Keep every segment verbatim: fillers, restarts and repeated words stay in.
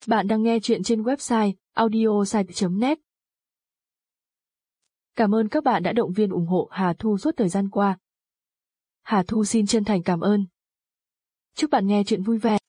Bạn đang nghe chuyện trên website audiosite chấm net. Cảm ơn các bạn đã động viên ủng hộ Hà Thu suốt thời gian qua. Hà Thu xin chân thành cảm ơn. Chúc bạn nghe chuyện vui vẻ.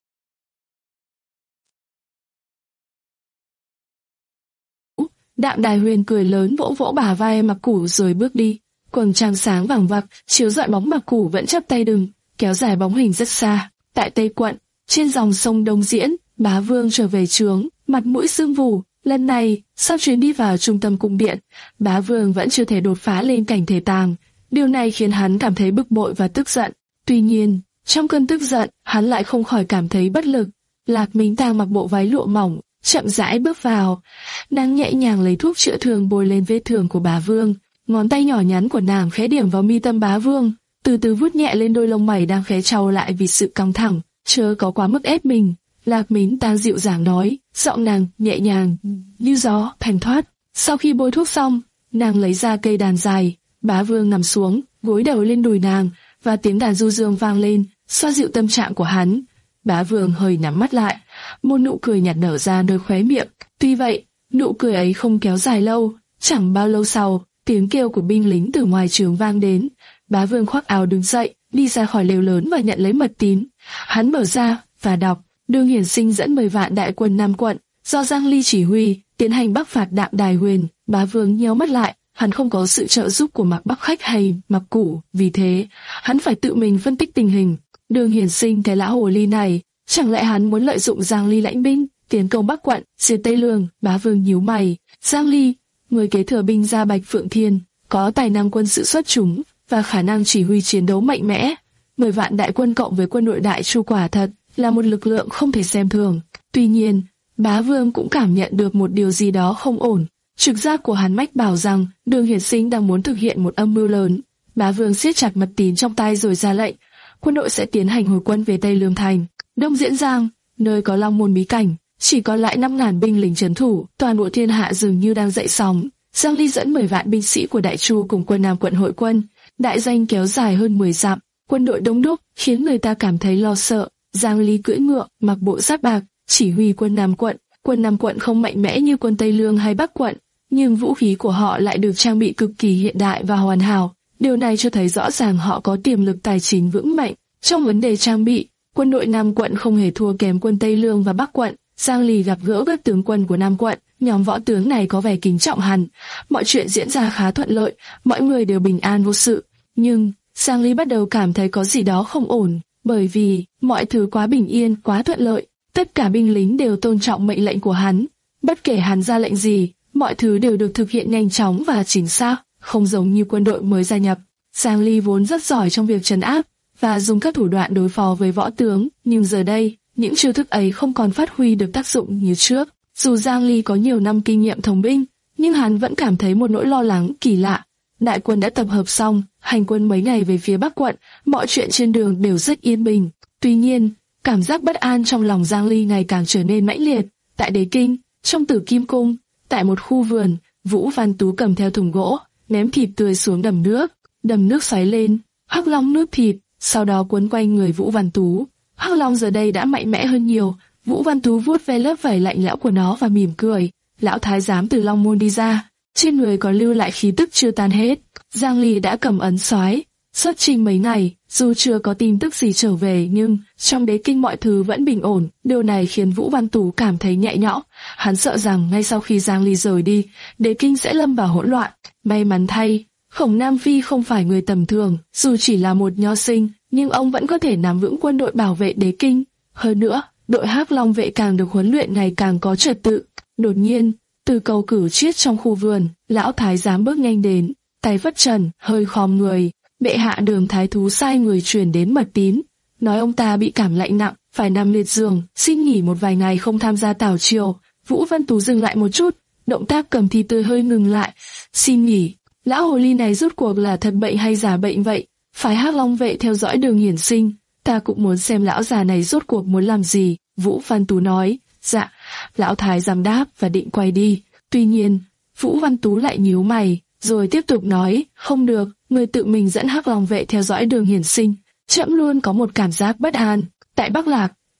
Đạm Đài Huyền cười lớn vỗ vỗ bả vai Mặc Củ rồi bước đi. Quầng trăng sáng vàng vặc chiếu rọi bóng Mặc Củ vẫn chắp tay đừng, kéo dài bóng hình rất xa. Tại Tây Quận, trên dòng sông Đông Diễn, Bá Vương trở về trướng, mặt mũi sưng vù. Lần này, sau chuyến đi vào trung tâm cung điện, Bá Vương vẫn chưa thể đột phá lên cảnh thể tàng. Điều này khiến hắn cảm thấy bực bội và tức giận. Tuy nhiên, trong cơn tức giận, hắn lại không khỏi cảm thấy bất lực. Lạc Mính Tàng mặc bộ váy lụa mỏng, chậm rãi bước vào. Nàng nhẹ nhàng lấy thuốc chữa thương bôi lên vết thương của Bá Vương. Ngón tay nhỏ nhắn của nàng khẽ điểm vào mi tâm Bá Vương, từ từ vuốt nhẹ lên đôi lông mày đang khẽ trao lại vì sự căng thẳng. Chớ có quá mức ép mình. Lạc Mính Tàng dịu dàng nói, giọng nàng nhẹ nhàng như gió, thanh thoát. Sau khi bôi thuốc xong, nàng lấy ra cây đàn dài. Bá Vương nằm xuống, gối đầu lên đùi nàng, và tiếng đàn du dương vang lên, xoa dịu tâm trạng của hắn. Bá Vương hơi nhắm mắt lại, một nụ cười nhạt nở ra nơi khóe miệng. Tuy vậy, nụ cười ấy không kéo dài lâu. Chẳng bao lâu sau, tiếng kêu của binh lính từ ngoài trướng vang đến. Bá Vương khoác áo đứng dậy, đi ra khỏi lều lớn và nhận lấy mật tín. Hắn mở ra và đọc: Đường Hiển Sinh dẫn mười vạn đại quân Nam Quận, do Giang Ly chỉ huy, tiến hành bắc phạt Đạm Đài Huyền. Bá Vương nhíu mắt lại, hắn không có sự trợ giúp của Mạc Bắc Khách hay Mặc Củ, vì thế hắn phải tự mình phân tích tình hình. Đường Hiển Sinh cái lão hồ ly này, chẳng lẽ hắn muốn lợi dụng Giang Ly lãnh binh tiến công Bắc Quận, diệt Tây Lương? Bá Vương nhíu mày. Giang Ly, người kế thừa binh gia Bạch Phượng Thiên, có tài năng quân sự xuất chúng và khả năng chỉ huy chiến đấu mạnh mẽ. Mười vạn đại quân cộng với quân đội Đại Chu quả thật là một lực lượng không thể xem thường. Tuy nhiên, Bá Vương cũng cảm nhận được một điều gì đó không ổn. Trực giác của hắn mách bảo rằng Đường Hiển Sinh đang muốn thực hiện một âm mưu lớn. Bá Vương siết chặt mật tín trong tay rồi ra lệnh, quân đội sẽ tiến hành hồi quân về Tây Lương Thành. Đông Diễn Giang, nơi có Long Môn bí cảnh, chỉ còn lại năm ngàn binh lính trấn thủ, toàn bộ thiên hạ dường như đang dậy sóng. Giang Ly dẫn mười vạn binh sĩ của Đại Chu cùng quân Nam Quận hội quân, đại danh kéo dài hơn mười dặm, quân đội đông đúc khiến người ta cảm thấy lo sợ. Giang Ly cưỡi ngựa, mặc bộ giáp bạc, chỉ huy quân Nam Quận. Quân Nam Quận không mạnh mẽ như quân Tây Lương hay Bắc Quận, nhưng vũ khí của họ lại được trang bị cực kỳ hiện đại và hoàn hảo. Điều này cho thấy rõ ràng họ có tiềm lực tài chính vững mạnh. Trong vấn đề trang bị, quân đội Nam Quận không hề thua kém quân Tây Lương và Bắc Quận. Giang Ly gặp gỡ các tướng quân của Nam Quận, nhóm võ tướng này có vẻ kính trọng hắn. Mọi chuyện diễn ra khá thuận lợi, mọi người đều bình an vô sự. Nhưng Giang Ly bắt đầu cảm thấy có gì đó không ổn, bởi vì mọi thứ quá bình yên, quá thuận lợi. Tất cả binh lính đều tôn trọng mệnh lệnh của hắn. Bất kể hắn ra lệnh gì, mọi thứ đều được thực hiện nhanh chóng và chính xác, không giống như quân đội mới gia nhập. Giang Ly vốn rất giỏi trong việc trấn áp và dùng các thủ đoạn đối phó với võ tướng, nhưng giờ đây, những chiêu thức ấy không còn phát huy được tác dụng như trước. Dù Giang Ly có nhiều năm kinh nghiệm thống binh, nhưng hắn vẫn cảm thấy một nỗi lo lắng kỳ lạ. Đại quân đã tập hợp xong, hành quân mấy ngày về phía Bắc Quận, mọi chuyện trên đường đều rất yên bình. Tuy nhiên, cảm giác bất an trong lòng Giang Ly ngày càng trở nên mãnh liệt. Tại Đế Kinh, trong Tử Kim Cung, tại một khu vườn, Vũ Văn Tú cầm theo thùng gỗ, ném thịt tươi xuống đầm nước. Đầm nước xoáy lên, Hắc Long nuốt thịt, sau đó cuốn quanh người Vũ Văn Tú. Hắc Long giờ đây đã mạnh mẽ hơn nhiều. Vũ Văn Tú vuốt ve lớp vảy lạnh lẽo của nó và mỉm cười. Lão thái giám từ Long Môn đi ra, trên người còn lưu lại khí tức chưa tan hết. Giang Ly đã cầm ấn soái, xuất chinh mấy ngày, dù chưa có tin tức gì trở về nhưng trong Đế Kinh mọi thứ vẫn bình ổn. Điều này khiến Vũ Văn Tú cảm thấy nhẹ nhõm. Hắn sợ rằng ngay sau khi Giang Ly rời đi, Đế Kinh sẽ lâm vào hỗn loạn. May mắn thay, Khổng Nam Phi không phải người tầm thường, dù chỉ là một nho sinh, nhưng ông vẫn có thể nắm vững quân đội bảo vệ Đế Kinh. Hơn nữa, đội Hắc Long vệ càng được huấn luyện ngày càng có trật tự. Đột nhiên, từ cầu cửu chiết trong khu vườn, lão thái giám bước nhanh đến, tay phất trần, hơi khom người. Bệ hạ Đường thái thú sai người truyền đến mật tín, nói ông ta bị cảm lạnh nặng, phải nằm liệt giường, xin nghỉ một vài ngày không tham gia tảo triều. Vũ Văn Tú dừng lại một chút, động tác cầm thi tươi hơi ngừng lại. Xin nghỉ? Lão hồ ly này rốt cuộc là thật bệnh hay giả bệnh vậy? Phái Hắc Long vệ theo dõi Đường Hiển Sinh, ta cũng muốn xem lão già này rốt cuộc muốn làm gì. Vũ Văn Tú nói. Dạ. Lão thái giám đáp và định quay đi. Tuy nhiên, Vũ Văn Tú lại nhíu mày, rồi tiếp tục nói, không được, người tự mình dẫn Hắc Long vệ theo dõi Đường Hiển Sinh. Trẫm luôn có một cảm giác bất an. Tại Bắc Lạc,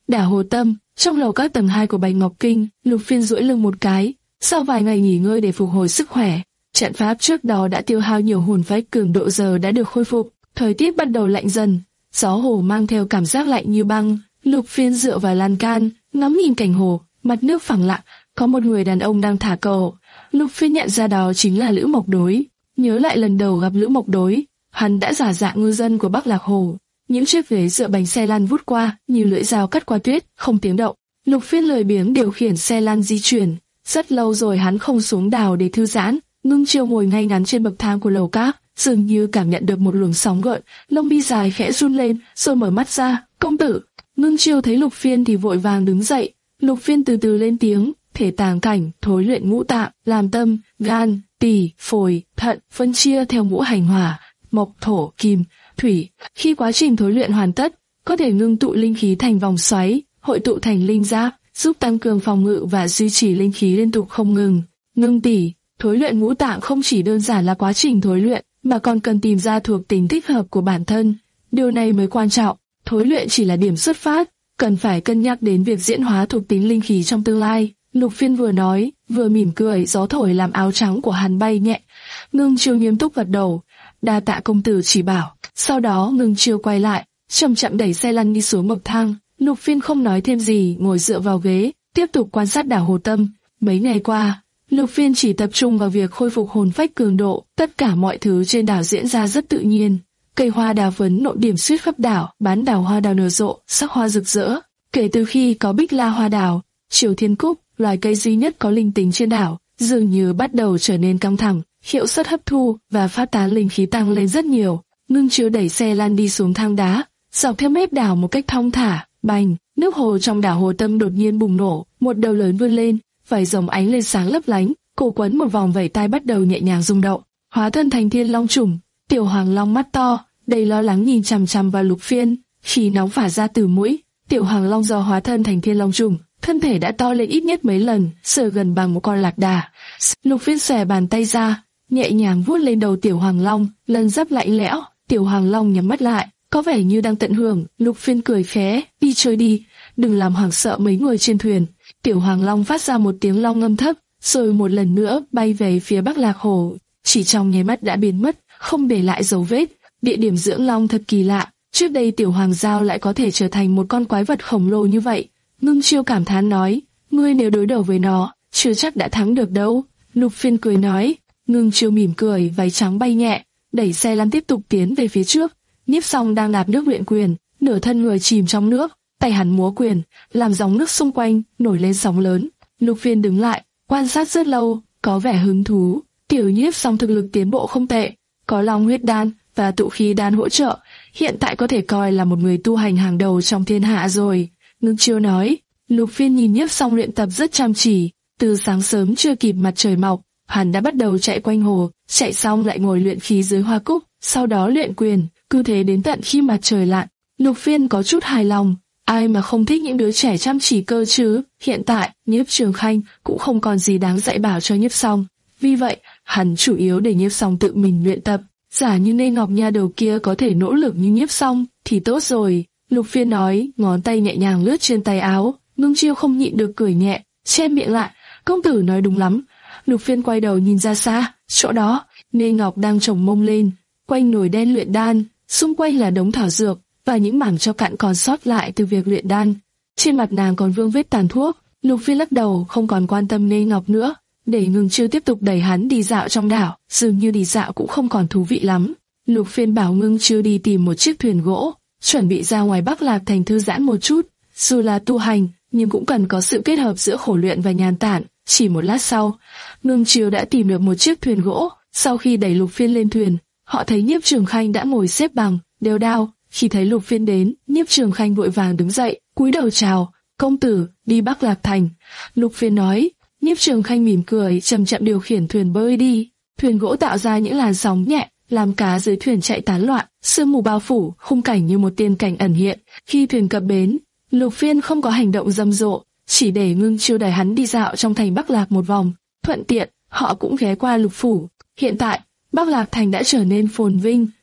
Đảo Hồ Tâm, trong lầu các tầng hai của Bạch Ngọc Kinh, Lục Phiên duỗi lưng một cái, sau vài ngày nghỉ ngơi để phục hồi sức khỏe. Trận pháp trước đó đã tiêu hao nhiều hồn phách cường độ giờ đã được khôi phục. Thời tiết bắt đầu lạnh dần, gió hồ mang theo cảm giác lạnh như băng. Lục Phiên dựa vào lan can, ngắm nhìn cảnh hồ, mặt nước phẳng lặng, có một người đàn ông đang thả cầu. Lục Phiên nhận ra đó chính là Lữ Mộc Đối. Nhớ lại lần đầu gặp Lữ Mộc Đối, hắn đã giả dạng ngư dân của Bắc Lạc Hồ. Những chiếc ghế dựa bánh xe lăn vút qua, như lưỡi dao cắt qua tuyết, không tiếng động. Lục Phiên lười biếng điều khiển xe lăn di chuyển. Rất lâu rồi hắn không xuống đảo để thư giãn. Ngưng Chiêu ngồi ngay ngắn trên bậc thang của lầu các, dường như cảm nhận được một luồng sóng gợn, lông mi dài khẽ run lên, rồi mở mắt ra. Công tử! Ngưng Chiêu thấy Lục Phiên thì vội vàng đứng dậy. Lục Phiên từ từ lên tiếng, thể tàng cảnh, thối luyện ngũ tạng, làm tâm, gan, tỳ, phổi, thận, phân chia theo ngũ hành hỏa, mộc, thổ, kim, thủy. Khi quá trình thối luyện hoàn tất, có thể ngưng tụ linh khí thành vòng xoáy, hội tụ thành linh giáp, giúp tăng cường phòng ngự và duy trì linh khí liên tục không ngừng. Ngưng tỳ, thối luyện ngũ tạng không chỉ đơn giản là quá trình thối luyện, mà còn cần tìm ra thuộc tính thích hợp của bản thân. Điều này mới quan trọng. Thối luyện chỉ là điểm xuất phát, cần phải cân nhắc đến việc diễn hóa thuộc tính linh khí trong tương lai. Lục Phiên vừa nói, vừa mỉm cười, gió thổi làm áo trắng của hắn bay nhẹ. Ngưng Chiêu nghiêm túc gật đầu, đa tạ công tử chỉ bảo. Sau đó Ngưng Chiêu quay lại, chậm chậm đẩy xe lăn đi xuống bậc thang. Lục Phiên không nói thêm gì, ngồi dựa vào ghế, tiếp tục quan sát đảo Hồ Tâm. Mấy ngày qua, Lục Phiên chỉ tập trung vào việc khôi phục hồn phách cường độ, tất cả mọi thứ trên đảo diễn ra rất tự nhiên. Cây hoa đào phấn nộ điểm suýt khắp đảo, bán đảo hoa đào nở rộ, sắc hoa rực rỡ. Kể từ khi có Bích La hoa đào, Triều Thiên Cúc, loài cây duy nhất có linh tính trên đảo, dường như bắt đầu trở nên căng thẳng, hiệu suất hấp thu và phát tán linh khí tăng lên rất nhiều. Ngưng Chiêu đẩy xe lăn đi xuống thang đá, dọc theo mép đảo một cách thong thả. Bành, nước hồ trong đảo Hồ Tâm đột nhiên bùng nổ, một đầu lớn vươn lên, vảy rồng ánh lên sáng lấp lánh, cổ quấn một vòng vảy tai bắt đầu nhẹ nhàng rung động, hóa thân thành Thiên Long trùng. Tiểu Hoàng Long mắt to, đầy lo lắng nhìn chằm chằm vào Lục Phiên, khí nóng phả ra từ mũi. Tiểu Hoàng Long do hóa thân thành Thiên Long trùng, thân thể đã to lên ít nhất mấy lần, sờ gần bằng một con lạc đà. Lục Phiên xòe bàn tay ra, nhẹ nhàng vuốt lên đầu Tiểu Hoàng Long, lần giáp lạnh lẽo. Tiểu Hoàng Long nhắm mắt lại, có vẻ như đang tận hưởng. Lục Phiên cười khẽ, đi chơi đi, đừng làm hoảng sợ mấy người trên thuyền. Tiểu Hoàng Long phát ra một tiếng long ngâm thấp, rồi một lần nữa bay về phía Bắc Lạc Hồ, chỉ trong nháy mắt đã biến mất, không để lại dấu vết. Địa điểm dưỡng long thật kỳ lạ, trước đây Tiểu Hoàng Giao lại có thể trở thành một con quái vật khổng lồ như vậy. Ngưng Chiêu cảm thán nói, ngươi nếu đối đầu với nó, chưa chắc đã thắng được đâu. Lục Phiên cười nói. Ngưng Chiêu mỉm cười, váy trắng bay nhẹ, đẩy xe lăn tiếp tục tiến về phía trước. Nhiếp Song đang đạp nước luyện quyền, nửa thân người chìm trong nước, tay hắn múa quyền, làm dòng nước xung quanh nổi lên sóng lớn. Lục Phiên đứng lại, quan sát rất lâu, có vẻ hứng thú. Tiểu Nhiếp Song thực lực tiến bộ không tệ, có long huyết đan và tụ khí đan hỗ trợ, hiện tại có thể coi là một người tu hành hàng đầu trong thiên hạ rồi. Ngưng Chiêu nói. Lục Phiên nhìn Nhiếp Song luyện tập rất chăm chỉ, từ sáng sớm chưa kịp mặt trời mọc, hắn đã bắt đầu chạy quanh hồ, chạy xong lại ngồi luyện khí dưới hoa cúc, sau đó luyện quyền, cứ thế đến tận khi mặt trời lặn. Lục Phiên có chút hài lòng, ai mà không thích những đứa trẻ chăm chỉ cơ chứ. Hiện tại, Nhiếp Trường Khanh cũng không còn gì đáng dạy bảo cho Nhiếp Song, vì vậy, hắn chủ yếu để Nhiếp Song tự mình luyện tập. Giả như Nê Ngọc Nha đầu kia có thể nỗ lực như Nhiếp Song thì tốt rồi. Lục Phiên nói, ngón tay nhẹ nhàng lướt trên tay áo. Ngưng Chiêu không nhịn được cười nhẹ, che miệng lại. Công tử nói đúng lắm. Lục Phiên quay đầu nhìn ra xa, chỗ đó, Nê Ngọc đang chồng mông lên, quanh nồi đen luyện đan, xung quanh là đống thảo dược và những mảng tro cặn còn sót lại từ việc luyện đan. Trên mặt nàng còn vương vết tàn thuốc. Lục Phiên lắc đầu, không còn quan tâm Nê Ngọc nữa, để Ngưng Chiêu tiếp tục đẩy hắn đi dạo trong đảo. Dường như đi dạo cũng không còn thú vị lắm. Lục Phiên bảo Ngưng Chiêu đi tìm một chiếc thuyền gỗ, chuẩn bị ra ngoài Bắc Lạc Thành thư giãn một chút. Dù là tu hành, nhưng cũng cần có sự kết hợp giữa khổ luyện và nhàn tản. Chỉ một lát sau, Ngưng Chiêu đã tìm được một chiếc thuyền gỗ. Sau khi đẩy Lục Phiên lên thuyền, họ thấy Nhiếp Trường Khanh đã ngồi xếp bằng, đều đao. Khi thấy Lục Phiên đến, Nhiếp Trường Khanh vội vàng đứng dậy, cúi đầu chào. Công tử, đi Bắc Lạc Thành. Lục Phiên nói. Nhiếp Trường Khanh mỉm cười, chậm chậm điều khiển thuyền bơi đi. Thuyền gỗ tạo ra những làn sóng nhẹ, làm cá dưới thuyền chạy tán loạn, sương mù bao phủ, khung cảnh như một tiên cảnh ẩn hiện. Khi thuyền cập bến, Lục Phiên không có hành động rầm rộ, chỉ để Ngưng Chiêu đẩy hắn đi dạo trong thành Bắc Lạc một vòng. Thuận tiện, họ cũng ghé qua Lục phủ. Hiện tại, Bắc Lạc Thành đã trở nên phồn vinh,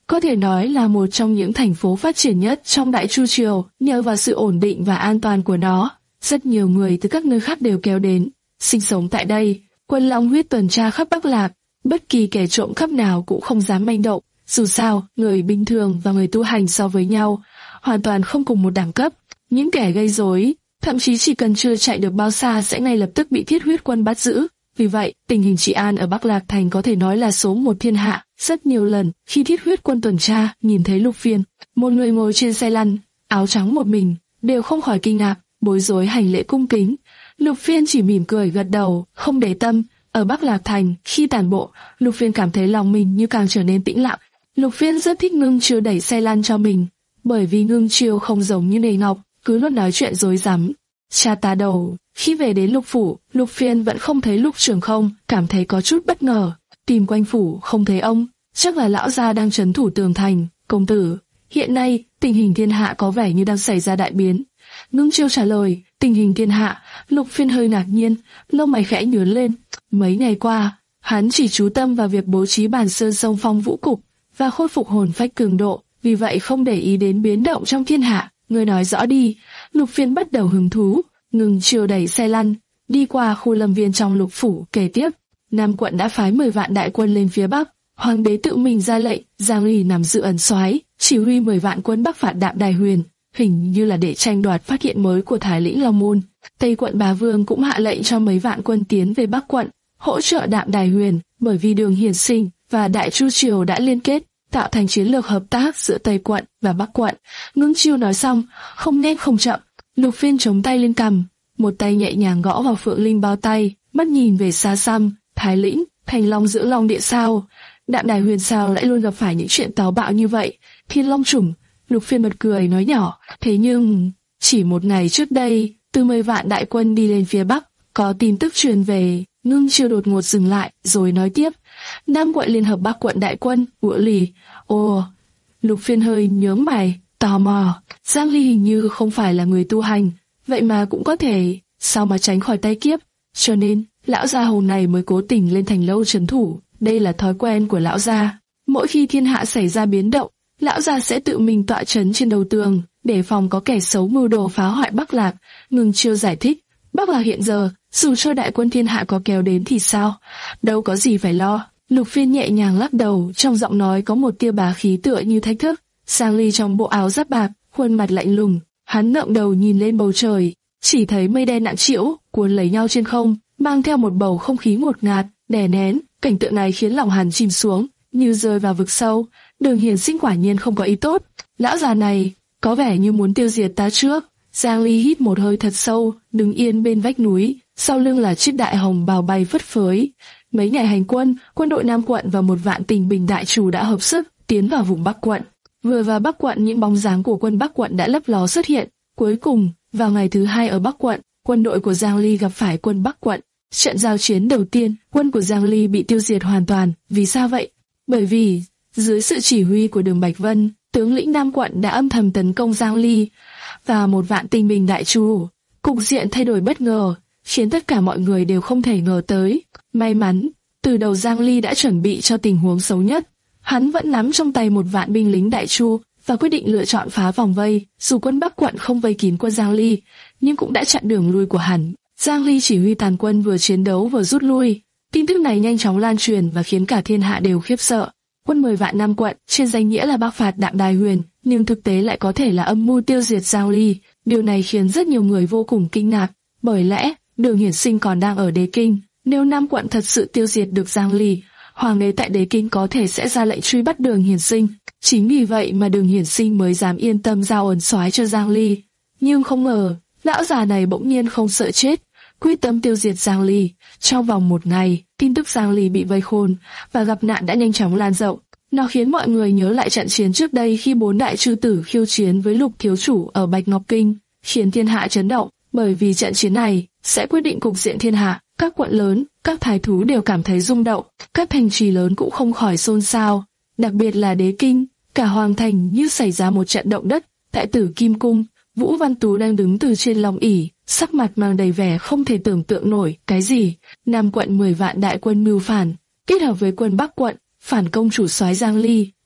có thể nói là một trong những thành phố phát triển nhất trong Đại Chu Triều. Nhờ vào sự ổn định và an toàn của nó, rất nhiều người từ các nơi khác đều kéo đến sinh sống tại đây. Quân Long Huyết tuần tra khắp Bắc Lạc, bất kỳ kẻ trộm cắp nào cũng không dám manh động. Dù sao, người bình thường và người tu hành so với nhau hoàn toàn không cùng một đẳng cấp. Những kẻ gây rối, thậm chí chỉ cần chưa chạy được bao xa sẽ ngay lập tức bị Thiết Huyết quân bắt giữ. Vì vậy, tình hình trị an ở Bắc Lạc Thành có thể nói là số một thiên hạ. Rất nhiều lần, khi Thiết Huyết quân tuần tra nhìn thấy Lục Phiên, một người ngồi trên xe lăn, áo trắng một mình, đều không khỏi kinh ngạc, bối rối hành lễ cung kính. Lục Phiên chỉ mỉm cười gật đầu, không để tâm. Ở Bắc Lạc Thành, khi tản bộ, Lục Phiên cảm thấy lòng mình như càng trở nên tĩnh lặng. Lục Phiên rất thích Ngưng Chiêu đẩy xe lăn cho mình, bởi vì Ngưng Chiêu không giống như Nề Ngọc, cứ luôn nói chuyện rối rắm. Cha tá đầu. Khi về đến Lục phủ, Lục Phiên vẫn không thấy Lục Trường Không, cảm thấy có chút bất ngờ. Tìm quanh phủ không thấy ông, chắc là lão gia đang trấn thủ tường thành. Công tử, hiện nay tình hình thiên hạ có vẻ như đang xảy ra đại biến. Ngưng Chiêu trả lời, tình hình thiên hạ. Lục Phiên hơi ngạc nhiên, lông mày khẽ nhướng lên. Mấy ngày qua, hắn chỉ chú tâm vào việc bố trí Bàn Sơn Sông Phong Vũ Cục và khôi phục hồn phách cường độ, vì vậy không để ý đến biến động trong thiên hạ. Ngươi nói rõ đi. Lục Phiên bắt đầu hứng thú. Ngưng Chiêu đẩy xe lăn, đi qua khu lâm viên trong Lục phủ, kể tiếp. Nam quận đã phái mười vạn đại quân lên phía Bắc. Hoàng đế tự mình ra lệnh, Giang Ly nằm dự ẩn soái, chỉ huy mười vạn quân Bắc phạt Đạm Đài Huyền, hình như là để tranh đoạt phát hiện mới của Thái Lĩnh Long Môn. Tây quận Bá Vương cũng hạ lệnh cho mấy vạn quân tiến về Bắc quận, hỗ trợ Đạm Đài Huyền, bởi vì Đường Hiển Sinh và Đại Chu Triều đã liên kết, tạo thành chiến lược hợp tác giữa Tây quận và Bắc quận. Ngưng Chiêu nói xong, không nhanh không chậm, Lục Phiên chống tay lên cằm, một tay nhẹ nhàng gõ vào Phượng Linh bao tay, mắt nhìn về xa xăm. Thái Lĩnh, Thành Long giữ Long Địa sao? Đạm Đài Huyền sao lại luôn gặp phải những chuyện táo bạo như vậy? Thiên Long Chủng. Lục Phiên bật cười nói nhỏ, thế nhưng chỉ một ngày trước đây, từ mười vạn đại quân đi lên phía Bắc, có tin tức truyền về. Ngưng Chiêu đột ngột dừng lại, rồi nói tiếp, Nam quận liên hợp Bắc quận đại quân, Ủa Lì. Ồ, Lục Phiên hơi nhướng mày, tò mò. Giang Ly hình như không phải là người tu hành, vậy mà cũng có thể, sao mà tránh khỏi tay kiếp? Cho nên, lão gia hồn này mới cố tình lên thành lâu trấn thủ. Đây là thói quen của lão gia. Mỗi khi thiên hạ xảy ra biến động, lão gia sẽ tự mình tọa trấn trên đầu tường, để phòng có kẻ xấu mưu đồ phá hoại Bắc Lạc. Ngưng Chiêu giải thích, Bắc Lạc hiện giờ, dù cho đại quân thiên hạ có kéo đến thì sao, đâu có gì phải lo. Lục Phiên nhẹ nhàng lắc đầu, trong giọng nói có một tia bá khí tựa như thách thức. Giang Ly trong bộ áo giáp bạc, khuôn mặt lạnh lùng, hắn ngẩng đầu nhìn lên bầu trời, chỉ thấy mây đen nặng trĩu cuốn lấy nhau trên không, mang theo một bầu không khí ngột ngạt, đè nén. Cảnh tượng này khiến lòng hắn chìm xuống, như rơi vào vực sâu. Đường Hiển Sinh quả nhiên không có ý tốt, lão già này có vẻ như muốn tiêu diệt ta trước. Giang Ly hít một hơi thật sâu, đứng yên bên vách núi, sau lưng là chiếc đại hồng bào bay phất phới. Mấy ngày hành quân, quân đội Nam quận và một vạn Tình Bình đại chủ đã hợp sức tiến vào vùng Bắc quận. Vừa vào Bắc quận, những bóng dáng của quân Bắc quận đã lấp ló xuất hiện. Cuối cùng, vào ngày thứ hai ở Bắc quận, quân đội của Giang Ly gặp phải quân Bắc quận. Trận giao chiến đầu tiên, quân của Giang Ly bị tiêu diệt hoàn toàn. Vì sao vậy? Bởi vì dưới sự chỉ huy của Đường Bạch Vân, tướng lĩnh Nam quận đã âm thầm tấn công Giang Ly và một vạn Tình Bình đại chu. Cục diện thay đổi bất ngờ, khiến tất cả mọi người đều không thể ngờ tới. May mắn, từ đầu Giang Ly đã chuẩn bị cho tình huống xấu nhất. Hắn vẫn nắm trong tay một vạn binh lính đại chu và quyết định lựa chọn phá vòng vây. Dù quân Bắc quận không vây kín quân Giang Ly, nhưng cũng đã chặn đường lui của hắn. Giang Ly chỉ huy tàn quân vừa chiến đấu vừa rút lui. Tin tức này nhanh chóng lan truyền và khiến cả thiên hạ đều khiếp sợ. Quân mười vạn Nam quận trên danh nghĩa là bắc phạt Đạm Đài Huyền, nhưng thực tế lại có thể là âm mưu tiêu diệt Giang Ly. Điều này khiến rất nhiều người vô cùng kinh ngạc. Bởi lẽ Đường Hiển Sinh còn đang ở Đế Kinh. Nếu Nam quận thật sự tiêu diệt được Giang Ly, hoàng đế tại Đế Kinh có thể sẽ ra lệnh truy bắt Đường Hiển Sinh. Chính vì vậy mà Đường Hiển Sinh mới dám yên tâm giao ẩn soái cho Giang Ly. Nhưng không ngờ, lão già này bỗng nhiên không sợ chết, quyết tâm tiêu diệt Giang Ly. Trong vòng một ngày, tin tức Giang Ly bị vây khôn và gặp nạn đã nhanh chóng lan rộng. Nó khiến mọi người nhớ lại trận chiến trước đây khi bốn đại chư tử khiêu chiến với Lục thiếu chủ ở Bạch Ngọc Kinh, khiến thiên hạ chấn động. Bởi vì trận chiến này sẽ quyết định cục diện thiên hạ. Các quận lớn, các thái thú đều cảm thấy rung động, các thành trì lớn cũng không khỏi xôn xao. Đặc biệt là Đế Kinh, cả hoàng thành như xảy ra một trận động đất. Tại Tử Kim Cung, Vũ Văn Tú đang đứng từ trên long ỷ, sắc mặt mang đầy vẻ không thể tưởng tượng nổi. Cái gì? Nam quận mười vạn đại quân mưu phản, kết hợp với quân Bắc quận, phản công chủ soái Giang Ly.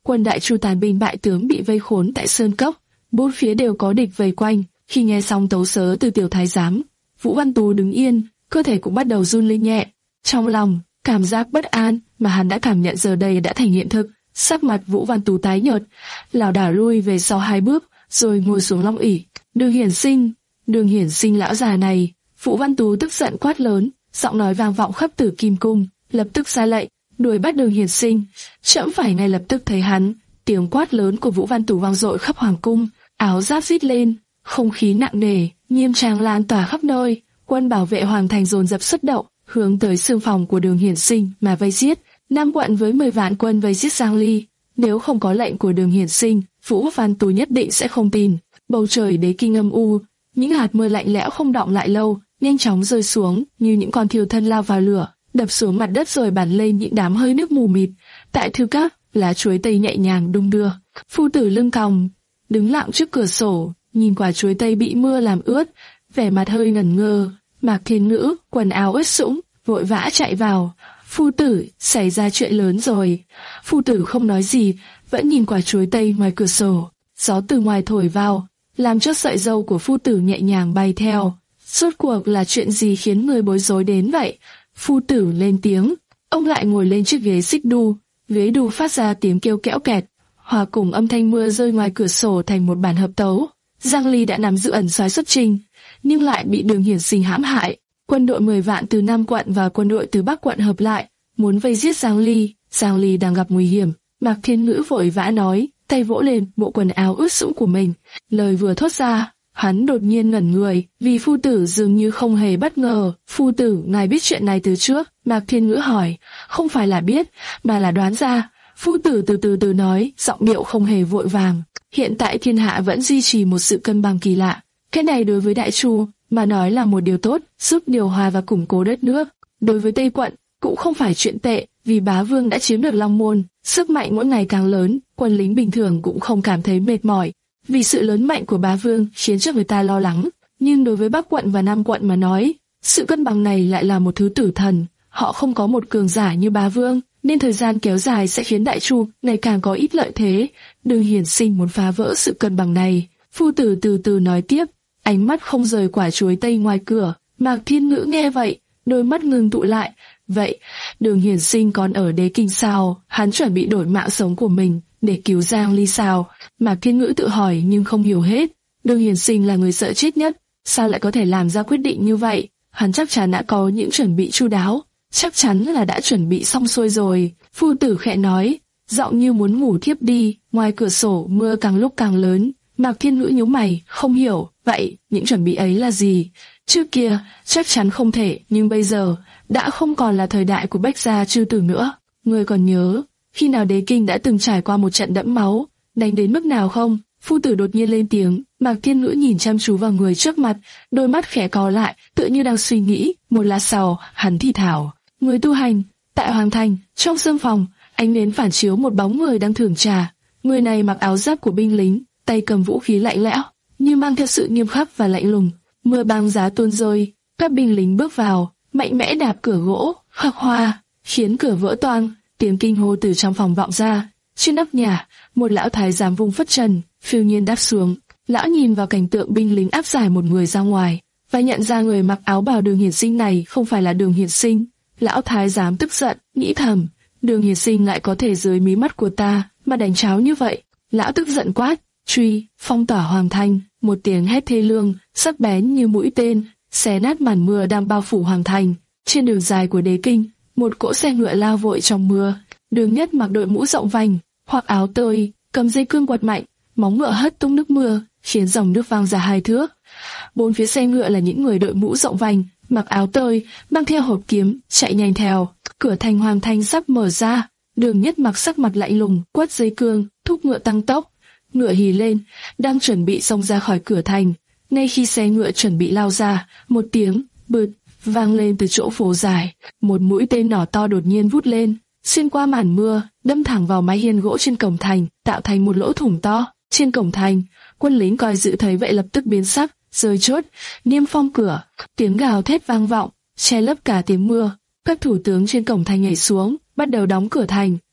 Quân Đại Chu tàn binh bại tướng bị vây khốn tại sơn cốc, bốn phía đều có địch vây quanh. Khi nghe xong tấu sớ từ tiểu thái giám, Vũ Văn Tú đứng yên, cơ thể cũng bắt đầu run lên nhẹ. Trong lòng, cảm giác bất an mà hắn đã cảm nhận giờ đây đã thành hiện thực. Sắc mặt Vũ Văn Tú tái nhợt, lảo đảo lui về sau hai bước, rồi ngồi xuống long ỷ. Đường Hiển Sinh, Đường Hiển Sinh lão già này! Vũ Văn Tú tức giận quát lớn, giọng nói vang vọng khắp Tử Kim Cung, lập tức ra lệnh, đuổi bắt Đường Hiển Sinh. Trẫm phải ngay lập tức thấy hắn. Tiếng quát lớn của Vũ Văn Tú vang dội khắp hoàng cung, áo giáp rít lên, không khí nặng nề, nghiêm trang lan tỏa khắp nơi. Quân bảo vệ hoàng thành dồn dập xuất động, hướng tới xương phòng của Đường Hiển Sinh mà vây giết. Nam quận với mười vạn quân vây giết Giang Ly, nếu không có lệnh của Đường Hiển Sinh, Vũ Văn Tú nhất định sẽ không tin. Bầu trời đế kinh âm u, những hạt mưa lạnh lẽo không đọng lại lâu, nhanh chóng rơi xuống như những con thiêu thân lao vào lửa, đập xuống mặt đất rồi bắn lên những đám hơi nước mù mịt. Tại thư các, lá chuối tây nhẹ nhàng đung đưa. Phu tử lưng còng, đứng lặng trước cửa sổ, nhìn quả chuối tây bị mưa làm ướt, vẻ mặt hơi ngẩn ngơ. Mạc Thiên Ngữ, quần áo ướt sũng, vội vã chạy vào. Phu tử, xảy ra chuyện lớn rồi. Phu tử không nói gì, vẫn nhìn quả chuối tây ngoài cửa sổ. Gió từ ngoài thổi vào, làm cho sợi râu của phu tử nhẹ nhàng bay theo. Rốt cuộc là chuyện gì khiến người bối rối đến vậy? Phu tử lên tiếng, ông lại ngồi lên chiếc ghế xích đu, ghế đu phát ra tiếng kêu kẽo kẹt, hòa cùng âm thanh mưa rơi ngoài cửa sổ thành một bản hợp tấu. Giang Ly đã nắm giữ ẩn soái xuất trình, nhưng lại bị Đường Hiển Sinh hãm hại. Quân đội mười vạn từ Nam quận và quân đội từ Bắc quận hợp lại, muốn vây giết Giang Ly. Giang Ly đang gặp nguy hiểm. Mạc Thiên Ngữ vội vã nói, tay vỗ lên bộ quần áo ướt sũng của mình. Lời vừa thốt ra, hắn đột nhiên ngẩn người, vì phu tử dường như không hề bất ngờ. Phu tử, ngài biết chuyện này từ trước? Mạc Thiên Ngữ hỏi. Không phải là biết, mà là đoán ra. Phu tử từ từ từ nói, giọng điệu không hề vội vàng. Hiện tại thiên hạ vẫn duy trì một sự cân bằng kỳ lạ. Cái này đối với Đại Chu mà nói là một điều tốt, giúp điều hòa và củng cố đất nước. Đối với Tây quận cũng không phải chuyện tệ, vì bá vương đã chiếm được Long Môn, sức mạnh mỗi ngày càng lớn, quân lính bình thường cũng không cảm thấy mệt mỏi. Vì sự lớn mạnh của bá vương khiến cho người ta lo lắng, nhưng đối với Bắc quận và Nam quận mà nói, sự cân bằng này lại là một thứ tử thần. Họ không có một cường giả như bá vương, nên thời gian kéo dài sẽ khiến Đại Chu ngày càng có ít lợi thế. Đường Hiển Sinh muốn phá vỡ sự cân bằng này. Phu tử từ từ nói tiếp, ánh mắt không rời quả chuối tây ngoài cửa. Mạc Thiên Ngữ nghe vậy, đôi mắt ngừng tụ lại. Vậy, Đường Hiển Sinh còn ở đế kinh sao? Hắn chuẩn bị đổi mạng sống của mình để cứu Giang Ly sao? Mạc Thiên Ngữ tự hỏi nhưng không hiểu hết. Đường Hiển Sinh là người sợ chết nhất, sao lại có thể làm ra quyết định như vậy? Hắn chắc chắn đã có những chuẩn bị chu đáo, chắc chắn là đã chuẩn bị xong xuôi rồi. Phu tử khẽ nói, giọng như muốn ngủ thiếp đi. Ngoài cửa sổ mưa càng lúc càng lớn. Mạc Thiên Ngữ nhíu mày, không hiểu. Vậy, những chuẩn bị ấy là gì? Trước kia, chắc chắn không thể, nhưng bây giờ, đã không còn là thời đại của Bách gia chư tử nữa. Ngươi còn nhớ, khi nào đế kinh đã từng trải qua một trận đẫm máu, đánh đến mức nào không? Phu tử đột nhiên lên tiếng. Mạc Thiên Ngữ nhìn chăm chú vào người trước mặt, đôi mắt khẽ cau lại, tựa như đang suy nghĩ. Một lát sau, hắn thì thào, người tu hành, tại Hoàng Thành, trong sương phòng, ánh nến phản chiếu một bóng người đang thưởng trà. Người này mặc áo giáp của binh lính, tay cầm vũ khí lạnh lẽo, như mang theo sự nghiêm khắc và lạnh lùng. Mưa băng giá tuôn rơi, các binh lính bước vào, mạnh mẽ đạp cửa gỗ, khắc hoa, khiến cửa vỡ toang. Tiếng kinh hô từ trong phòng vọng ra. Trên nóc nhà, một lão thái giám vung phất trần, phiêu nhiên đáp xuống. Lão nhìn vào cảnh tượng binh lính áp giải một người ra ngoài, và nhận ra người mặc áo bào Đường Hiển Sinh này không phải là Đường Hiển Sinh. Lão thái giám tức giận, nghĩ thầm, Đường Hiển Sinh lại có thể dưới mí mắt của ta mà đánh cháo như vậy. Lão tức giận quát, truy, phong tỏa Hoàng Thành. Một tiếng hét thê lương, sắc bén như mũi tên, xé nát màn mưa đang bao phủ Hoàng Thành. Trên đường dài của đế kinh, một cỗ xe ngựa lao vội trong mưa. Đường Nhất mặc đội mũ rộng vành, hoặc áo tơi, cầm dây cương quạt mạnh, móng ngựa hất tung nước mưa, khiến dòng nước vang ra hai thước. Bốn phía xe ngựa là những người đội mũ rộng vành, mặc áo tơi, mang theo hộp kiếm, chạy nhanh theo. Cửa thành Hoàng Thành sắp mở ra. Đường Nhất mặc sắc mặt lạnh lùng, quất dây cương, thúc ngựa tăng tốc. Ngựa hí lên, đang chuẩn bị xông ra khỏi cửa thành. Ngay khi xe ngựa chuẩn bị lao ra, một tiếng bụt vang lên từ chỗ phố dài. Một mũi tên nỏ to đột nhiên vút lên, xuyên qua màn mưa, đâm thẳng vào mái hiên gỗ trên cổng thành, tạo thành một lỗ thủng to. Trên cổng thành, quân lính coi giữ thấy vậy lập tức biến sắc, rơi chốt, niêm phong cửa. Tiếng gào thét vang vọng, che lấp cả tiếng mưa. Các thủ tướng trên cổng thành nhảy xuống, bắt đầu đóng cửa thành.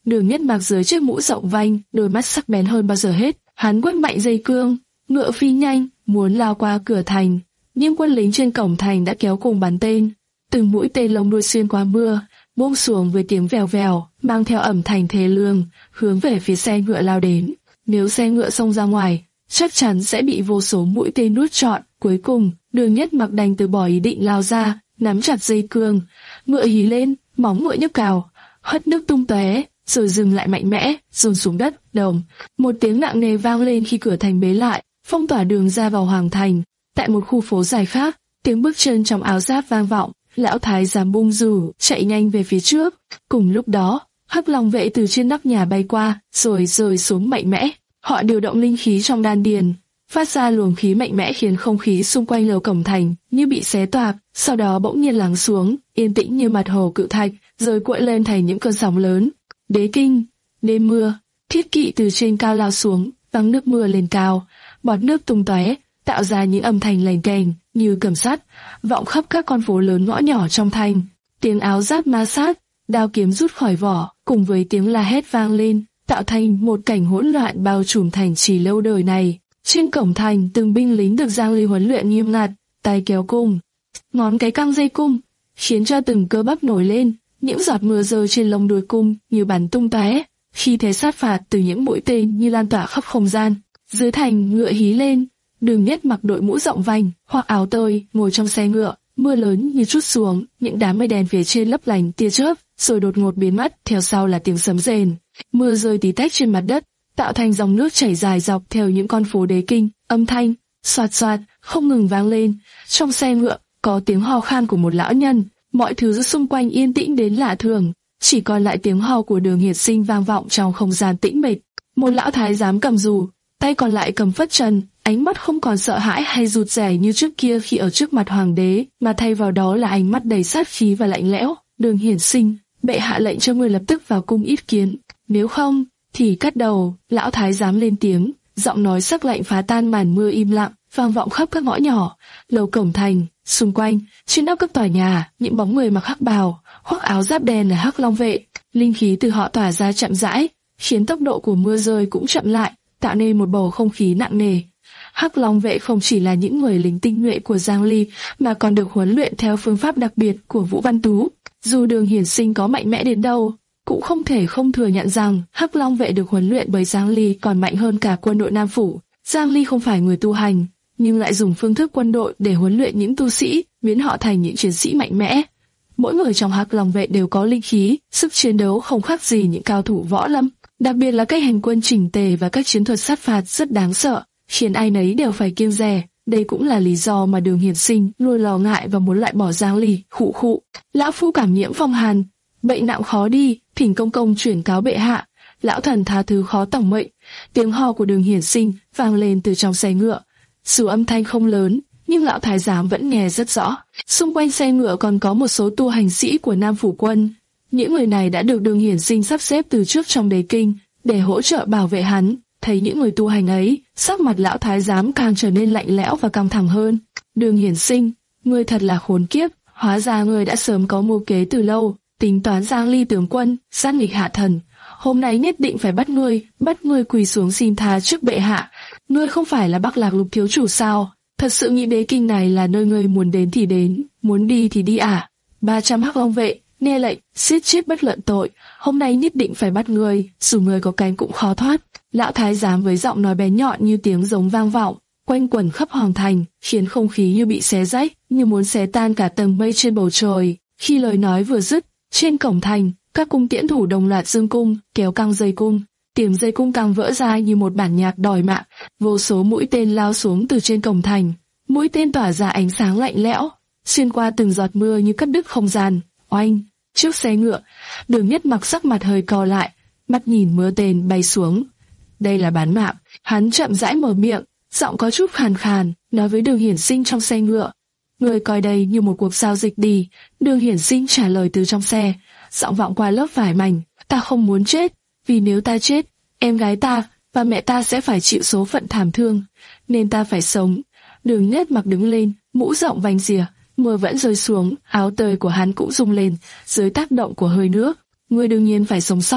Đường Nhất Mặc dưới chiếc mũ rộng vành, đôi mắt sắc bén hơn bao giờ hết. Hắn quất mạnh dây cương, ngựa phi nhanh, muốn lao qua cửa thành, nhưng quân lính trên cổng thành đã kéo cùng bắn tên. Từng mũi tên lông đuôi xuyên qua mưa, buông xuống với tiếng vèo vèo, mang theo âm thanh thê lương, hướng về phía xe ngựa lao đến. Nếu xe ngựa xông ra ngoài, chắc chắn sẽ bị vô số mũi tên nuốt trọn. Cuối cùng, Đường Nhất Mặc đành từ bỏ ý định lao ra, nắm chặt dây cương, ngựa hí lên, móng ngựa nhấc cao, hất nước tung tóe, rồi dừng lại mạnh mẽ, dồn xuống đất. Đồng, một tiếng nặng nề vang lên khi cửa thành bế lại, phong tỏa đường ra vào hoàng thành. Tại một khu phố dài khác, tiếng bước chân trong áo giáp vang vọng. Lão thái giám bung dù chạy nhanh về phía trước. Cùng lúc đó, Hắc Long vệ từ trên nóc nhà bay qua, rồi rơi xuống mạnh mẽ. Họ điều động linh khí trong đan điền, phát ra luồng khí mạnh mẽ khiến không khí xung quanh lầu cổng thành như bị xé toạc, sau đó bỗng nhiên lắng xuống, yên tĩnh như mặt hồ cự thạch, rồi cuộn lên thành những cơn sóng lớn. Đế kinh, đêm mưa, thiết kỵ từ trên cao lao xuống, văng nước mưa lên cao, bọt nước tung tóe, tạo ra những âm thanh lềnh kềnh như cầm sắt, vọng khắp các con phố lớn ngõ nhỏ trong thành. Tiếng áo giáp ma sát, đao kiếm rút khỏi vỏ, cùng với tiếng la hét vang lên, tạo thành một cảnh hỗn loạn bao trùm thành trì lâu đời này. Trên cổng thành, từng binh lính được Giang Ly huấn luyện nghiêm ngặt, tay kéo cung, ngón cái căng dây cung, khiến cho từng cơ bắp nổi lên. Những giọt mưa rơi trên lông đuôi cung như bắn tung tóe, khi thế sát phạt từ những mũi tên như lan tỏa khắp không gian. Dưới thành, ngựa hí lên. Đường Nhất Mặc đội mũ rộng vành, hoặc áo tơi, ngồi trong xe ngựa. Mưa lớn như trút xuống, những đám mây đen phía trên lấp lánh tia chớp, rồi đột ngột biến mất. Theo sau là tiếng sấm rền. Mưa rơi tí tách trên mặt đất, tạo thành dòng nước chảy dài dọc theo những con phố Đế kinh. Âm thanh xoạt xoạt không ngừng vang lên. Trong xe ngựa có tiếng ho khan của một lão nhân. Mọi thứ xung quanh yên tĩnh đến lạ thường, chỉ còn lại tiếng ho của Đường Hiển Sinh vang vọng trong không gian tĩnh mịch. Một lão thái giám cầm dù, tay còn lại cầm phất trần, ánh mắt không còn sợ hãi hay rụt rè như trước kia khi ở trước mặt hoàng đế, mà thay vào đó là ánh mắt đầy sát khí và lạnh lẽo. Đường Hiển Sinh, bệ hạ lệnh cho ngươi lập tức vào cung yết kiến, nếu không thì cắt đầu. Lão thái giám lên tiếng, giọng nói sắc lạnh phá tan màn mưa im lặng, vang vọng khắp các ngõ nhỏ, lầu cổng thành. Xung quanh, trên nóc các tòa nhà, những bóng người mặc hắc bào, khoác áo giáp đen là Hắc Long vệ. Linh khí từ họ tỏa ra chậm rãi, khiến tốc độ của mưa rơi cũng chậm lại, tạo nên một bầu không khí nặng nề. Hắc Long vệ không chỉ là những người lính tinh nhuệ của Giang Ly, mà còn được huấn luyện theo phương pháp đặc biệt của Vũ Văn Tú. Dù Đường Hiển Sinh có mạnh mẽ đến đâu, cũng không thể không thừa nhận rằng Hắc Long vệ được huấn luyện bởi Giang Ly còn mạnh hơn cả quân đội Nam Phủ. Giang Ly không phải người tu hành, nhưng lại dùng phương thức quân đội để huấn luyện những tu sĩ, biến họ thành những chiến sĩ mạnh mẽ. Mỗi người trong Hắc Long vệ đều có linh khí, sức chiến đấu không khác gì những cao thủ võ lâm. Đặc biệt là cách hành quân chỉnh tề và các chiến thuật sát phạt rất đáng sợ, khiến ai nấy đều phải kiêng dè. Đây cũng là lý do mà Đường Hiển Sinh luôn lo ngại và muốn loại bỏ Giang Ly. Khụ khụ, lão phu cảm nhiễm phong hàn, bệnh nặng khó đi, thỉnh công công chuyển cáo bệ hạ. Lão thần tha thứ khó tổng mệnh. Tiếng ho của Đường Hiển Sinh vang lên từ trong xe ngựa. Dù âm thanh không lớn, nhưng lão thái giám vẫn nghe rất rõ. Xung quanh xe ngựa còn có một số tu hành sĩ của Nam Phủ quân. Những người này đã được Đường Hiển Sinh sắp xếp từ trước trong Đế kinh để hỗ trợ bảo vệ hắn. Thấy những người tu hành ấy, sắc mặt lão thái giám càng trở nên lạnh lẽo và căng thẳng hơn. Đường Hiển Sinh, ngươi thật là khốn kiếp, hóa ra ngươi đã sớm có mưu kế từ lâu, tính toán Giang Ly tướng quân, sát nghịch hạ thần. Hôm nay nhất định phải bắt ngươi, bắt ngươi quỳ xuống xin tha trước bệ hạ. Ngươi không phải là Bắc Lạc Lục thiếu chủ sao? Thật sự nghĩ Đế kinh này là nơi ngươi muốn đến thì đến, muốn đi thì đi à? ba trăm Hắc Long vệ, nghe lệnh, giết chết bất luận tội. Hôm nay nhất định phải bắt ngươi, dù ngươi có cánh cũng khó thoát. Lão thái giám với giọng nói bé nhọn như tiếng giống vang vọng, quanh quẩn khắp hoàng thành, khiến không khí như bị xé rách, như muốn xé tan cả tầng mây trên bầu trời. Khi lời nói vừa dứt, trên cổng thành, các cung tiễn thủ đồng loạt dương cung, kéo căng dây cung. Tiếng dây cung càng vỡ ra như một bản nhạc đòi mạng. Vô số mũi tên lao xuống từ trên cổng thành. Mũi tên tỏa ra ánh sáng lạnh lẽo, xuyên qua từng giọt mưa như cắt đứt không gian. Oanh! Trước xe ngựa, Đường Nhất Mặc sắc mặt hơi co lại, mắt nhìn mưa tên bay xuống. Đây là bán mạng. Hắn chậm rãi mở miệng, giọng có chút khàn khàn, nói với Đường Hiển Sinh trong xe ngựa. Người coi đây như một cuộc giao dịch đi. Đường Hiển Sinh trả lời từ trong xe, giọng vọng qua lớp vải mảnh. Ta không muốn chết, vì nếu ta chết, em gái ta và mẹ ta sẽ phải chịu số phận thảm thương, nên ta phải sống. Đường Nhất Mặc đứng lên, mũ rộng vành rìa, mưa vẫn rơi xuống, áo tơi của hắn cũng rung lên dưới tác động của hơi nước. Ngươi đương nhiên phải sống sót.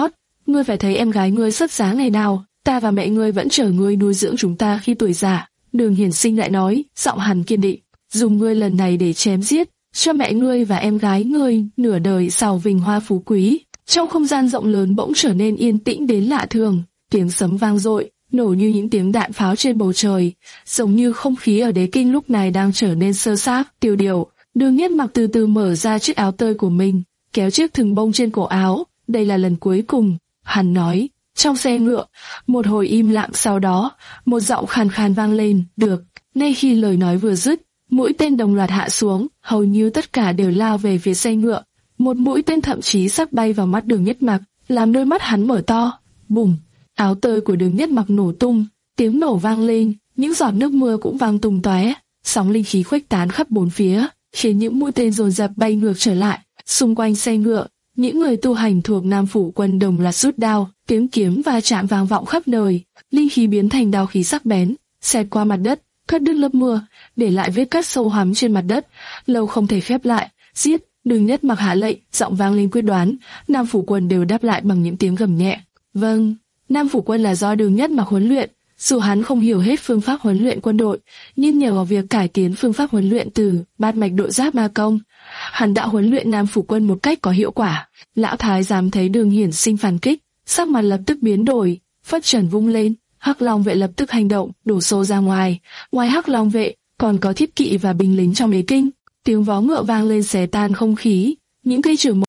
ngươi phải thấy em gái ngươi xuất giá ngày nào, ta và mẹ ngươi vẫn chờ ngươi nuôi dưỡng chúng ta khi tuổi già. Đường Hiển Sinh lại nói, giọng hắn kiên định, dùng ngươi lần này để chém giết, cho mẹ ngươi và em gái ngươi nửa đời giàu vinh hoa phú quý. Trong không gian rộng lớn bỗng trở nên yên tĩnh đến lạ thường, tiếng sấm vang dội, nổ như những tiếng đạn pháo trên bầu trời, giống như không khí ở Đế Kinh lúc này đang trở nên sơ xác, tiêu điều. Đường Nhất Mặc từ từ mở ra chiếc áo tơi của mình, kéo chiếc thừng bông trên cổ áo, đây là lần cuối cùng, hắn nói. Trong xe ngựa, một hồi im lặng sau đó, một giọng khàn khàn vang lên, được. Ngay khi lời nói vừa dứt, mũi tên đồng loạt hạ xuống, hầu như tất cả đều lao về phía xe ngựa. Một mũi tên thậm chí sắp bay vào mắt Đường Nhất Mặc, làm đôi mắt hắn mở to. Bùm! Áo tơi của Đường Nhất Mặc nổ tung, tiếng nổ vang lên, những giọt nước mưa cũng vang tung tóe, sóng linh khí khuếch tán khắp bốn phía, khiến những mũi tên dồn dập bay ngược trở lại. Xung quanh xe ngựa, những người tu hành thuộc Nam Phủ Quân đồng loạt rút đao, tiếng kiếm va chạm vang vọng khắp nơi, linh khí biến thành đao khí sắc bén, xẹt qua mặt đất, cắt đứt lớp mưa, để lại vết cắt sâu hoắm trên mặt đất, lâu không thể khép lại. Giết! Đường Nhất Mặc hạ lệnh, giọng vang lên quyết đoán. Nam Phủ Quân đều đáp lại bằng những tiếng gầm nhẹ. Vâng. Nam Phủ Quân là do Đường Nhất Mặc huấn luyện. Dù hắn không hiểu hết phương pháp huấn luyện quân đội, nhưng nhờ vào việc cải tiến phương pháp huấn luyện từ bát mạch độ giáp ma công, hắn đã huấn luyện Nam Phủ Quân một cách có hiệu quả. Lão thái giám thấy Đường Hiển Sinh phản kích, sắc mặt lập tức biến đổi, phất trần vung lên, Hắc Long vệ lập tức hành động, đổ xô ra ngoài. Ngoài Hắc Long vệ, còn có thiết kỵ và binh lính trong Đế Kinh. Tiếng vó ngựa vang lên xé tan không khí, những cây trường.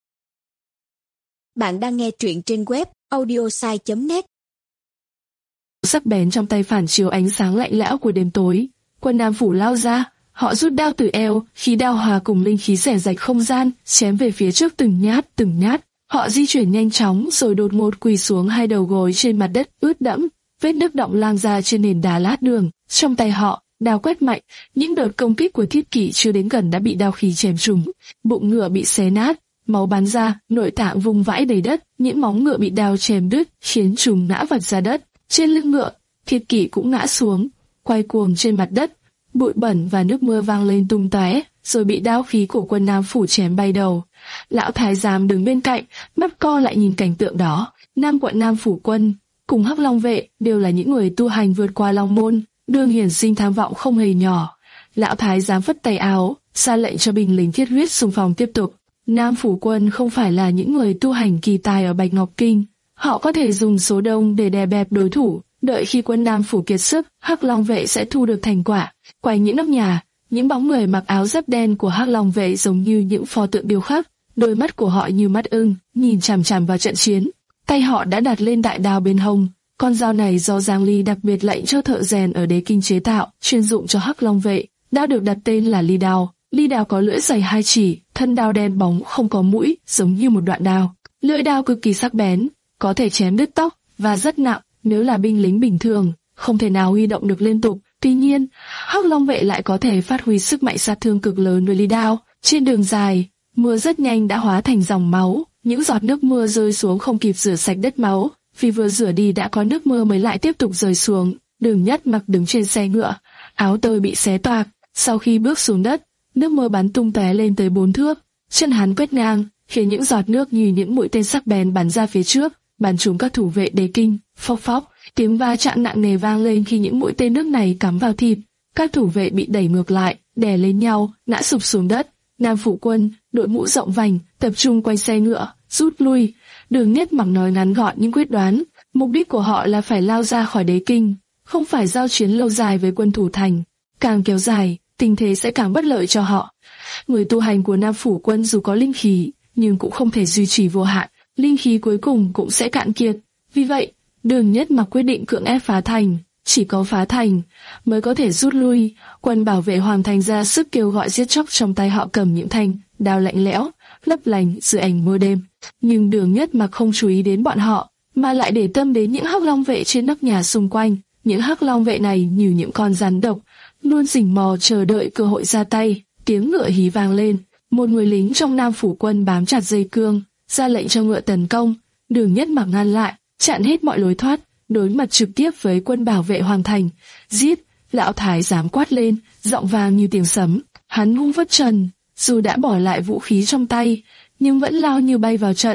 Bạn đang nghe truyện trên web audiosai chấm net. Sắc bén trong tay phản chiếu ánh sáng lạnh lẽo của đêm tối. Quân Nam Phủ lao ra, họ rút đao từ eo, khí đao hòa cùng linh khí xẻ rạch không gian, chém về phía trước từng nhát, từng nhát. Họ di chuyển nhanh chóng rồi đột ngột quỳ xuống hai đầu gối trên mặt đất ướt đẫm, vết nứt đọng lan ra trên nền đá lát đường. Trong tay họ, đao quét mạnh, những đợt công kích của thiết kỵ chưa đến gần đã bị đao khí chém trúng, bụng ngựa bị xé nát, máu bắn ra, nội tạng vung vãi đầy đất, những móng ngựa bị đao chém đứt, khiến chúng ngã vật ra đất. Trên lưng ngựa, thiết kỵ cũng ngã xuống, quay cuồng trên mặt đất, bụi bẩn và nước mưa vang lên tung tóe, rồi bị đao khí của quân Nam Phủ chém bay đầu. Lão thái giám đứng bên cạnh, mắt co lại nhìn cảnh tượng đó. Nam quận Nam Phủ Quân cùng Hắc Long vệ đều là những người tu hành vượt qua Long môn. Đường Hiển Sinh tham vọng không hề nhỏ. Lão thái giám phất tay áo, ra lệnh cho binh lính thiết huyết xung phong tiếp tục. Nam Phủ Quân không phải là những người tu hành kỳ tài ở Bạch Ngọc Kinh, họ có thể dùng số đông để đè bẹp đối thủ. Đợi khi quân Nam Phủ kiệt sức, Hắc Long vệ sẽ thu được thành quả. Quanh những nóc nhà, những bóng người mặc áo giáp đen của Hắc Long vệ giống như những pho tượng điêu khắc, đôi mắt của họ như mắt ưng, nhìn chằm chằm vào trận chiến. Tay họ đã đặt lên đại đao bên hông. Con dao này do Giang Ly đặc biệt lệnh cho thợ rèn ở Đế Kinh chế tạo, chuyên dụng cho Hắc Long vệ. Đao được đặt tên là ly đao. Ly đao có lưỡi dày hai chỉ, thân đao đen bóng không có mũi, giống như một đoạn đao. Lưỡi đao cực kỳ sắc bén, có thể chém đứt tóc và rất nặng. Nếu là binh lính bình thường, không thể nào huy động được liên tục. Tuy nhiên, Hắc Long vệ lại có thể phát huy sức mạnh sát thương cực lớn với ly đao. Trên đường dài, mưa rất nhanh đã hóa thành dòng máu. Những giọt nước mưa rơi xuống không kịp rửa sạch đất máu, vì vừa rửa đi đã có nước mưa mới lại tiếp tục rơi xuống. Đường Nhất Mặc đứng trên xe ngựa, áo tơi bị xé toạc. Sau khi bước xuống đất, nước mưa bắn tung tóe lên tới bốn thước. Chân hắn quét ngang, khiến những giọt nước như những mũi tên sắc bén bắn ra phía trước, bắn trúng các thủ vệ Đế Kinh. Phốc phốc, tiếng va chạm nặng nề vang lên khi những mũi tên nước này cắm vào thịt. Các thủ vệ bị đẩy ngược lại, đè lên nhau, ngã sụp xuống đất. Nam Phủ Quân, đội mũ rộng vành, tập trung quanh xe ngựa, rút lui. Đường Nhất Mặc nói ngắn gọn nhưng quyết đoán, mục đích của họ là phải lao ra khỏi Đế Kinh, không phải giao chiến lâu dài với quân thủ thành. Càng kéo dài, tình thế sẽ càng bất lợi cho họ. Người tu hành của Nam Phủ Quân dù có linh khí, nhưng cũng không thể duy trì vô hạn, linh khí cuối cùng cũng sẽ cạn kiệt. Vì vậy, Đường Nhất Mặc quyết định cưỡng ép phá thành, chỉ có phá thành mới có thể rút lui. Quân bảo vệ hoàng thành ra sức kêu gọi giết chóc, trong tay họ cầm những thanh đao lạnh lẽo, lấp lánh dưới ánh mưa đêm. Nhưng Đường Nhất Mặc không chú ý đến bọn họ, mà lại để tâm đến những Hắc Long vệ trên nóc nhà xung quanh. Những Hắc Long vệ này như những con rắn độc, luôn rình mò chờ đợi cơ hội ra tay. Tiếng ngựa hí vang lên, một người lính trong Nam Phủ Quân bám chặt dây cương, ra lệnh cho ngựa tấn công. Đường Nhất Mặc ngăn lại, chặn hết mọi lối thoát, đối mặt trực tiếp với quân bảo vệ hoàng thành. Giết! Lão thái giám quát lên, giọng vang như tiếng sấm. Hắn hung phất trần, dù đã bỏ lại vũ khí trong tay, nhưng vẫn lao như bay vào trận.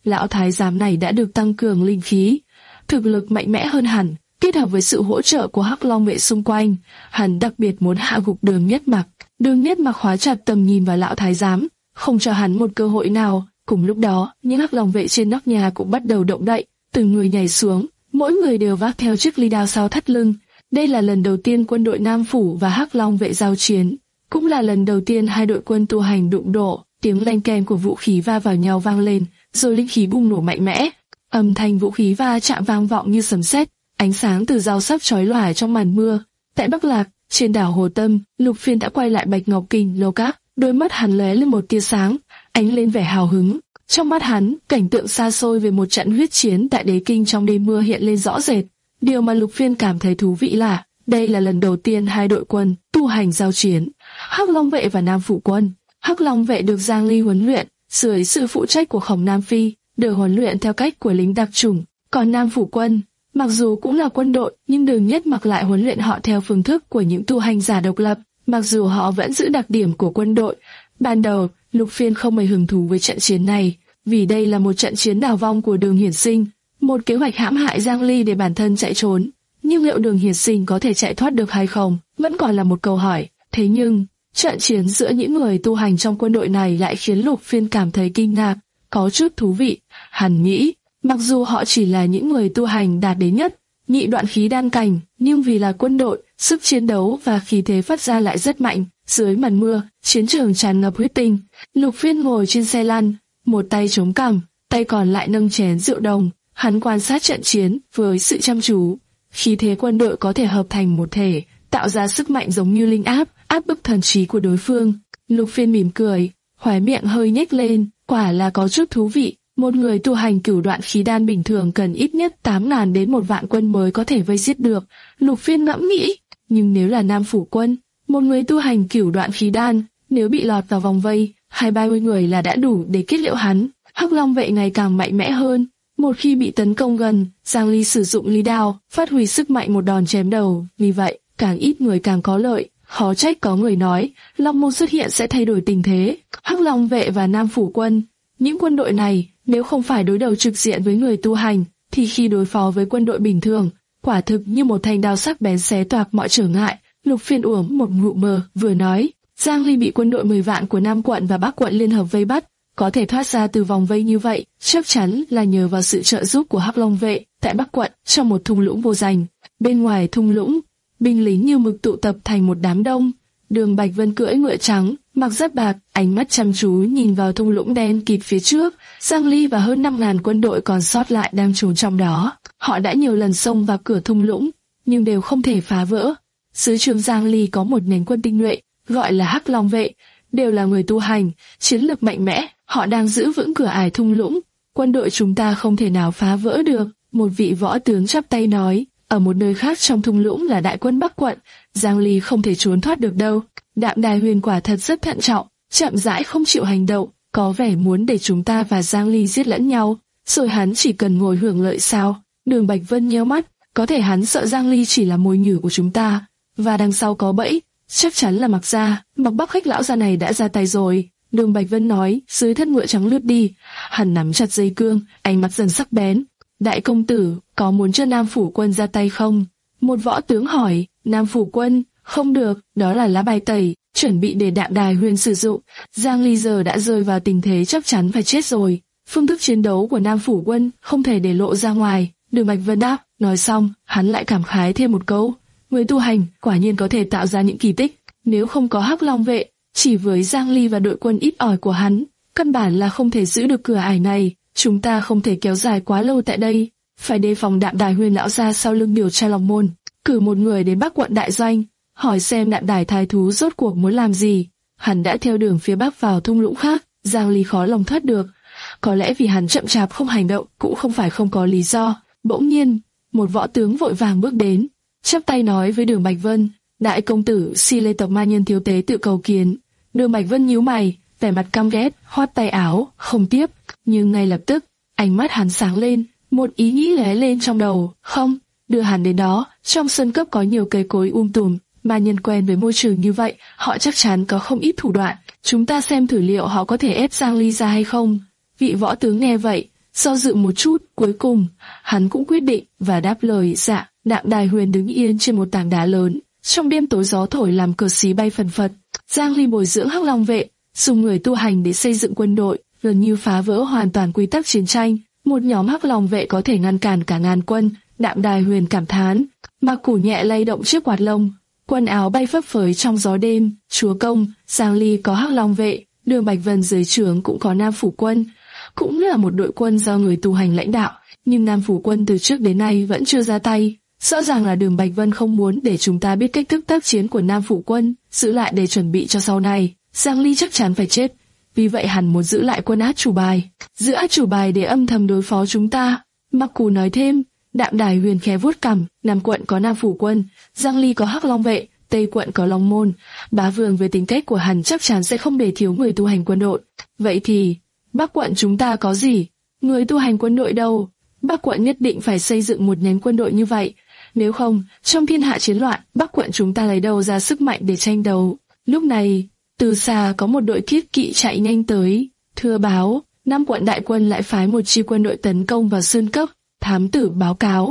lão thái giám này đã được tăng cường linh khí, thực lực mạnh mẽ hơn hẳn, kết hợp với sự hỗ trợ của Hắc Long vệ xung quanh, hắn đặc biệt muốn hạ gục Đường Nhất Mặc. Đường Nhất Mặc khóa chặt tầm nhìn vào lão thái giám, không cho hắn một cơ hội nào. Cùng lúc đó, những Hắc Long vệ trên nóc nhà cũng bắt đầu động đậy, từng người nhảy xuống, mỗi người đều vác theo chiếc ly đao sau thắt lưng. Đây là lần đầu tiên quân đội Nam Phủ và Hắc Long vệ giao chiến, cũng là lần đầu tiên hai đội quân tu hành đụng độ. Tiếng leng keng của vũ khí va vào nhau vang lên, rồi linh khí bùng nổ mạnh mẽ. Âm thanh vũ khí va chạm vang vọng như sấm sét, ánh sáng từ dao sắc chói lòa trong màn mưa. Tại Bắc Lạc, trên đảo Hồ Tâm, Lục Phiên đã quay lại Bạch Ngọc Kinh Lô Các, đôi mắt hắn lóe lên một tia sáng, ánh lên vẻ hào hứng. Trong mắt hắn, cảnh tượng xa xôi về một trận huyết chiến tại Đế Kinh trong đêm mưa hiện lên rõ rệt. Điều mà Lục Phiên cảm thấy thú vị là, đây là lần đầu tiên hai đội quân tu hành giao chiến, Hắc Long vệ và Nam Phủ quân. Hắc Long vệ được Giang Ly huấn luyện dưới sự phụ trách của Khổng Nam Phi, được huấn luyện theo cách của lính đặc chủng. Còn Nam Phủ quân, mặc dù cũng là quân đội, nhưng Đường Nhất Mặc lại huấn luyện họ theo phương thức của những tu hành giả độc lập. Mặc dù họ vẫn giữ đặc điểm của quân đội, ban đầu Lục Phiên không mấy hứng thú với trận chiến này, vì đây là một trận chiến đào vong của Đường Hiển Sinh, một kế hoạch hãm hại Giang Ly để bản thân chạy trốn. Nhưng liệu Đường Hiển Sinh có thể chạy thoát được hay không, vẫn còn là một câu hỏi. Thế nhưng trận chiến giữa những người tu hành trong quân đội này lại khiến Lục Phiên cảm thấy kinh ngạc, có chút thú vị. Hắn nghĩ, mặc dù họ chỉ là những người tu hành đạt đến nhất, nhị đoạn khí đan cảnh, nhưng vì là quân đội, sức chiến đấu và khí thế phát ra lại rất mạnh. Dưới màn mưa, chiến trường tràn ngập huyết tinh. Lục Phiên ngồi trên xe lăn, một tay chống cằm, tay còn lại nâng chén rượu đồng. Hắn quan sát trận chiến với sự chăm chú. Khí thế quân đội có thể hợp thành một thể, tạo ra sức mạnh giống như linh áp, áp bức thần trí của đối phương. Lục Phiên mỉm cười, khóe miệng hơi nhếch lên, quả là có chút thú vị. Một người tu hành cửu đoạn khí đan bình thường cần ít nhất tám ngàn đến một vạn quân mới có thể vây giết được. Lục Phiên ngẫm nghĩ, nhưng nếu là Nam Phủ quân, một người tu hành cửu đoạn khí đan, nếu bị lọt vào vòng vây, hai ba mươi người là đã đủ để kết liễu hắn. Hắc Long vệ ngày càng mạnh mẽ hơn. Một khi bị tấn công gần, Giang Ly sử dụng ly đao, phát huy sức mạnh một đòn chém đầu. Vì vậy, càng ít người càng có lợi. Khó trách có người nói, Long môn xuất hiện sẽ thay đổi tình thế. Hắc Long vệ và Nam Phủ quân, những quân đội này, nếu không phải đối đầu trực diện với người tu hành, thì khi đối phó với quân đội bình thường, quả thực như một thanh đao sắc bén xé toạc mọi trở ngại. Lục Phiên uống một ngụm mơ, vừa nói, Giang Ly bị quân đội mười vạn của Nam quận và Bắc quận liên hợp vây bắt, có thể thoát ra từ vòng vây như vậy, chắc chắn là nhờ vào sự trợ giúp của Hắc Long vệ. Tại Bắc quận, trong một thung lũng vô danh, bên ngoài thung lũng, binh lính như mực tụ tập thành một đám đông. Đường Bạch Vân cưỡi ngựa trắng, mặc giáp bạc, ánh mắt chăm chú nhìn vào thung lũng đen kịt phía trước. Giang Ly và hơn năm ngàn quân đội còn sót lại đang trốn trong đó. Họ đã nhiều lần xông vào cửa thung lũng, nhưng đều không thể phá vỡ. Dưới trướng Giang Ly có một nhánh quân tinh nhuệ, gọi là Hắc Long vệ, đều là người tu hành, chiến lực mạnh mẽ. Họ đang giữ vững cửa ải thung lũng. Quân đội chúng ta không thể nào phá vỡ được. Một vị võ tướng chắp tay nói. Ở một nơi khác trong thung lũng là đại quân Bắc quận, Giang Ly không thể trốn thoát được đâu. Đạm Đài Huyền quả thật rất thận trọng, chậm rãi không chịu hành động, có vẻ muốn để chúng ta và Giang Ly giết lẫn nhau, rồi hắn chỉ cần ngồi hưởng lợi sao? Đường Bạch Vân nhíu mắt, có thể hắn sợ Giang Ly chỉ là mồi nhử của chúng ta, và đằng sau có bẫy, chắc chắn là Mặc gia, Mặc Bắc khách lão gia này đã ra tay rồi. Đường Bạch Vân nói, dưới thân ngựa trắng lướt đi, hắn nắm chặt dây cương, ánh mắt dần sắc bén. Đại công tử, có muốn cho Nam Phủ quân ra tay không? Một võ tướng hỏi. Nam Phủ quân, không được, đó là lá bài tẩy, chuẩn bị để Đạm Đài Huyền sử dụng. Giang Ly giờ đã rơi vào tình thế chắc chắn phải chết rồi. Phương thức chiến đấu của Nam Phủ quân không thể để lộ ra ngoài. Đường Bạch Vân đáp, nói xong, hắn lại cảm khái thêm một câu. Người tu hành, quả nhiên có thể tạo ra những kỳ tích. Nếu không có Hắc Long vệ, chỉ với Giang Ly và đội quân ít ỏi của hắn, căn bản là không thể giữ được cửa ải này. Chúng ta không thể kéo dài quá lâu tại đây, phải đề phòng Đạm Đài Huyền lão gia sau lưng điều tra Long môn, cử một người đến Bắc quận đại doanh, hỏi xem Đạm Đài thái thú rốt cuộc muốn làm gì. Hắn đã theo đường phía Bắc vào thung lũng khác, Giang Ly khó lòng thoát được. Có lẽ vì hắn chậm chạp không hành động, cũng không phải không có lý do. Bỗng nhiên, một võ tướng vội vàng bước đến, chắp tay nói với Đường Bạch Vân, đại công tử, Si Lê tộc ma nhân thiếu tế tự cầu kiến. Đường Bạch Vân nhíu mày, vẻ mặt căm ghét, khoát tay áo, không tiếp. Nhưng ngay lập tức, ánh mắt hắn sáng lên, một ý nghĩ lóe lên trong đầu, không, đưa hắn đến đó. Trong sân cốc có nhiều cây cối um tùm, ma nhân quen với môi trường như vậy, họ chắc chắn có không ít thủ đoạn. Chúng ta xem thử liệu họ có thể ép Giang Ly ra hay không. Vị võ tướng nghe vậy, do dự một chút, cuối cùng hắn cũng quyết định và đáp lời dạ. Đạm Đài Huyền đứng yên trên một tảng đá lớn, trong đêm tối gió thổi làm cờ xí bay phần phật. Giang Ly bồi dưỡng Hắc Long vệ, dùng người tu hành để xây dựng quân đội, gần như phá vỡ hoàn toàn quy tắc chiến tranh. Một nhóm Hắc Long vệ có thể ngăn cản cả ngàn quân. Đạm Đài Huyền cảm thán. Mạc Củ nhẹ lay động chiếc quạt lông, quần áo bay phấp phới trong gió đêm. Chúa công, Giang Ly có Hắc Long vệ, Đường Bạch Vân dưới trướng cũng có Nam Phủ quân, cũng là một đội quân do người tu hành lãnh đạo. Nhưng Nam Phủ quân từ trước đến nay vẫn chưa ra tay. Rõ ràng là Đường Bạch Vân không muốn để chúng ta biết cách thức tác chiến của Nam Phủ quân, giữ lại để chuẩn bị cho sau này. Giang Ly chắc chắn phải chết, vì vậy hắn muốn giữ lại quân át chủ bài, giữ át chủ bài để âm thầm đối phó chúng ta. Mạc Củ nói thêm. Đạm Đài Huyền khẽ vuốt cằm. Nam quận có Nam Phủ quân, Giang Ly có Hắc Long vệ, Tây quận có Long môn. Bá Vương về tính cách của hắn chắc chắn sẽ không để thiếu người tu hành quân đội. Vậy thì Bắc quận chúng ta có gì? Người tu hành quân đội đâu? Bắc quận nhất định phải xây dựng một nhánh quân đội như vậy. Nếu không, trong thiên hạ chiến loạn, Bắc quận chúng ta lấy đâu ra sức mạnh để tranh đấu? Lúc này, từ xa có một đội thiết kỵ chạy nhanh tới. Thưa báo, Nam quận đại quân lại phái một chi quân đội tấn công vào Sơn Cấp. Thám tử báo cáo.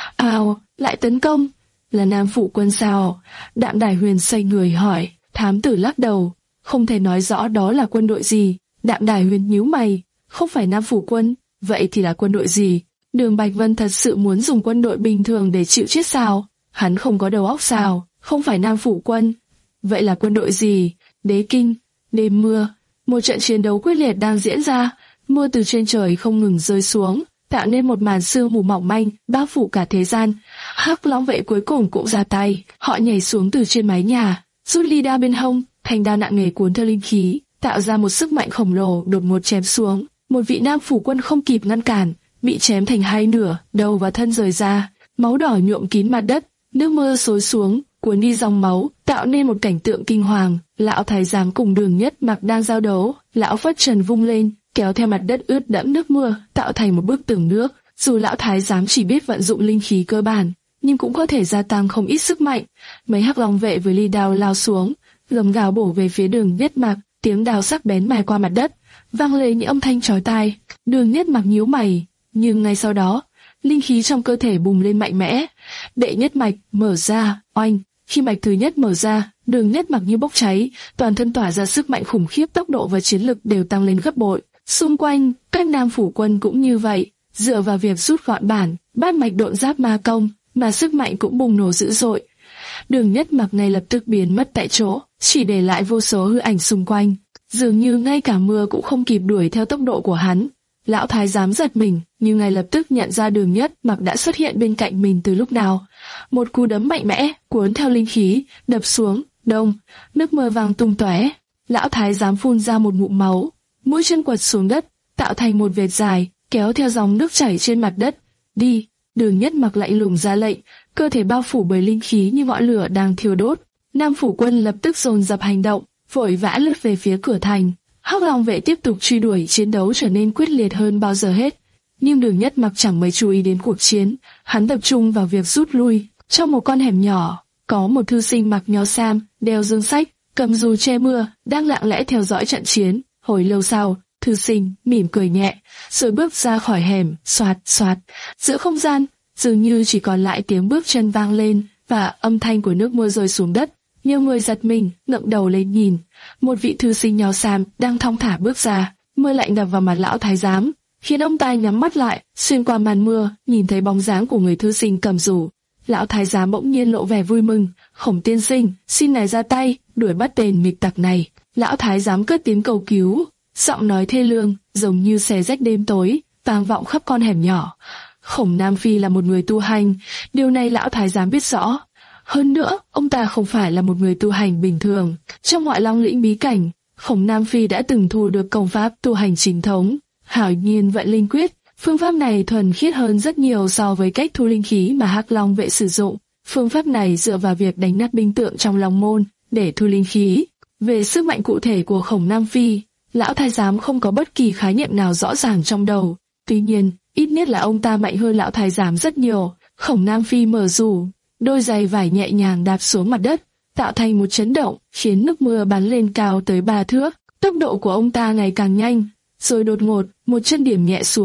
Ào, lại tấn công? Là Nam Phủ quân sao? Đạm Đài Huyền xoay người hỏi. Thám tử lắc đầu. Không thể nói rõ đó là quân đội gì. Đạm Đài Huyền nhíu mày. Không phải Nam Phủ quân, vậy thì là quân đội gì? Đường Bạch Vân thật sự muốn dùng quân đội bình thường để chịu chết sao? Hắn không có đầu óc sao? Không phải Nam Phủ quân. Vậy là quân đội gì? Đế Kinh. Đêm mưa. Một trận chiến đấu quyết liệt đang diễn ra. Mưa từ trên trời không ngừng rơi xuống, tạo nên một màn sương mù mỏng manh bao phủ cả thế gian. Hắc Long vệ cuối cùng cũng ra tay, họ nhảy xuống từ trên mái nhà, rút ly đao bên hông, thanh đao nặng nề cuốn theo linh khí, tạo ra một sức mạnh khổng lồ đột ngột chém xuống. Một vị Nam Phủ quân không kịp ngăn cản, bị chém thành hai nửa, đầu và thân rời ra, máu đỏ nhuộm kín mặt đất, nước mưa xối xuống, cuốn đi dòng máu, tạo nên một cảnh tượng kinh hoàng. Lão thái giám cùng Đường Nhất Mặc đang giao đấu, lão phất trần vung lên, kéo theo mặt đất ướt đẫm nước mưa, tạo thành một bức tường nước. Dù lão thái giám chỉ biết vận dụng linh khí cơ bản, nhưng cũng có thể gia tăng không ít sức mạnh. Mấy Hắc Long vệ với ly đao lao xuống, gầm gào bổ về phía Đường Nhất Mặc, tiếng đao sắc bén mài qua mặt đất, vang lên những âm thanh chói tai. Đường Nhất Mặc nhíu mày, nhưng ngay sau đó, linh khí trong cơ thể bùng lên mạnh mẽ. Đệ nhất mạch mở ra, oanh. Khi mạch thứ nhất mở ra, Đường Nhất Mặc như bốc cháy, toàn thân tỏa ra sức mạnh khủng khiếp, tốc độ và chiến lực đều tăng lên gấp bội. Xung quanh, các Nam Phủ quân cũng như vậy, dựa vào việc rút gọn bản, bát mạch độn giáp ma công, mà sức mạnh cũng bùng nổ dữ dội. Đường Nhất Mặc ngay lập tức biến mất tại chỗ, chỉ để lại vô số hư ảnh xung quanh, dường như ngay cả mưa cũng không kịp đuổi theo tốc độ của hắn. Lão thái giám giật mình, nhưng ngay lập tức nhận ra Đường Nhất Mặc đã xuất hiện bên cạnh mình từ lúc nào. Một cú đấm mạnh mẽ, cuốn theo linh khí, đập xuống, đông, nước mưa vàng tung tóe. Lão thái giám phun ra một ngụm máu, mũi chân quật xuống đất, tạo thành một vệt dài, kéo theo dòng nước chảy trên mặt đất. Đi, Đường Nhất Mặc lạnh lùng ra lệnh, cơ thể bao phủ bởi linh khí như ngọn lửa đang thiêu đốt. Nam Phủ quân lập tức dồn dập hành động, vội vã lướt về phía cửa thành. Hắc Long vệ tiếp tục truy đuổi, chiến đấu trở nên quyết liệt hơn bao giờ hết. Nhưng Đường Nhất Mặc chẳng mấy chú ý đến cuộc chiến, hắn tập trung vào việc rút lui. Trong một con hẻm nhỏ, có một thư sinh mặc nho sam, đeo dương sách, cầm dù che mưa, đang lặng lẽ theo dõi trận chiến. Hồi lâu sau, thư sinh mỉm cười nhẹ, rồi bước ra khỏi hẻm, xoạt xoạt. Giữa không gian, dường như chỉ còn lại tiếng bước chân vang lên và âm thanh của nước mưa rơi xuống đất. Nhiều người giật mình, ngẩng đầu lên nhìn. Một vị thư sinh nho sam đang thong thả bước ra, mưa lạnh đập vào mặt lão thái giám, khiến ông ta nhắm mắt lại, xuyên qua màn mưa, nhìn thấy bóng dáng của người thư sinh cầm dù. Lão thái giám bỗng nhiên lộ vẻ vui mừng. Khổng tiên sinh, xin ngài ra tay, đuổi bắt tên nghịch tặc này. Lão thái giám cất tiếng cầu cứu, giọng nói thê lương, giống như xé rách đêm tối, vang vọng khắp con hẻm nhỏ. Khổng Nam Phi là một người tu hành, điều này lão thái giám biết rõ. Hơn nữa, ông ta không phải là một người tu hành bình thường. Trong Ngoại Long lĩnh bí cảnh, Khổng Nam Phi đã từng thu được công pháp tu hành chính thống, Hảo Nhiên Vận Linh Quyết. Phương pháp này thuần khiết hơn rất nhiều so với cách thu linh khí mà Hắc Long vệ sử dụng. Phương pháp này dựa vào việc đánh nát binh tượng trong Long môn để thu linh khí. Về sức mạnh cụ thể của Khổng Nam Phi, lão thái giám không có bất kỳ khái niệm nào rõ ràng trong đầu. Tuy nhiên, ít nhất là ông ta mạnh hơn lão thái giám rất nhiều. Khổng Nam Phi mở dù, đôi giày vải nhẹ nhàng đạp xuống mặt đất, tạo thành một chấn động, khiến nước mưa bắn lên cao tới ba thước. Tốc độ của ông ta ngày càng nhanh, rồi đột ngột, một chân điểm nhẹ xuống,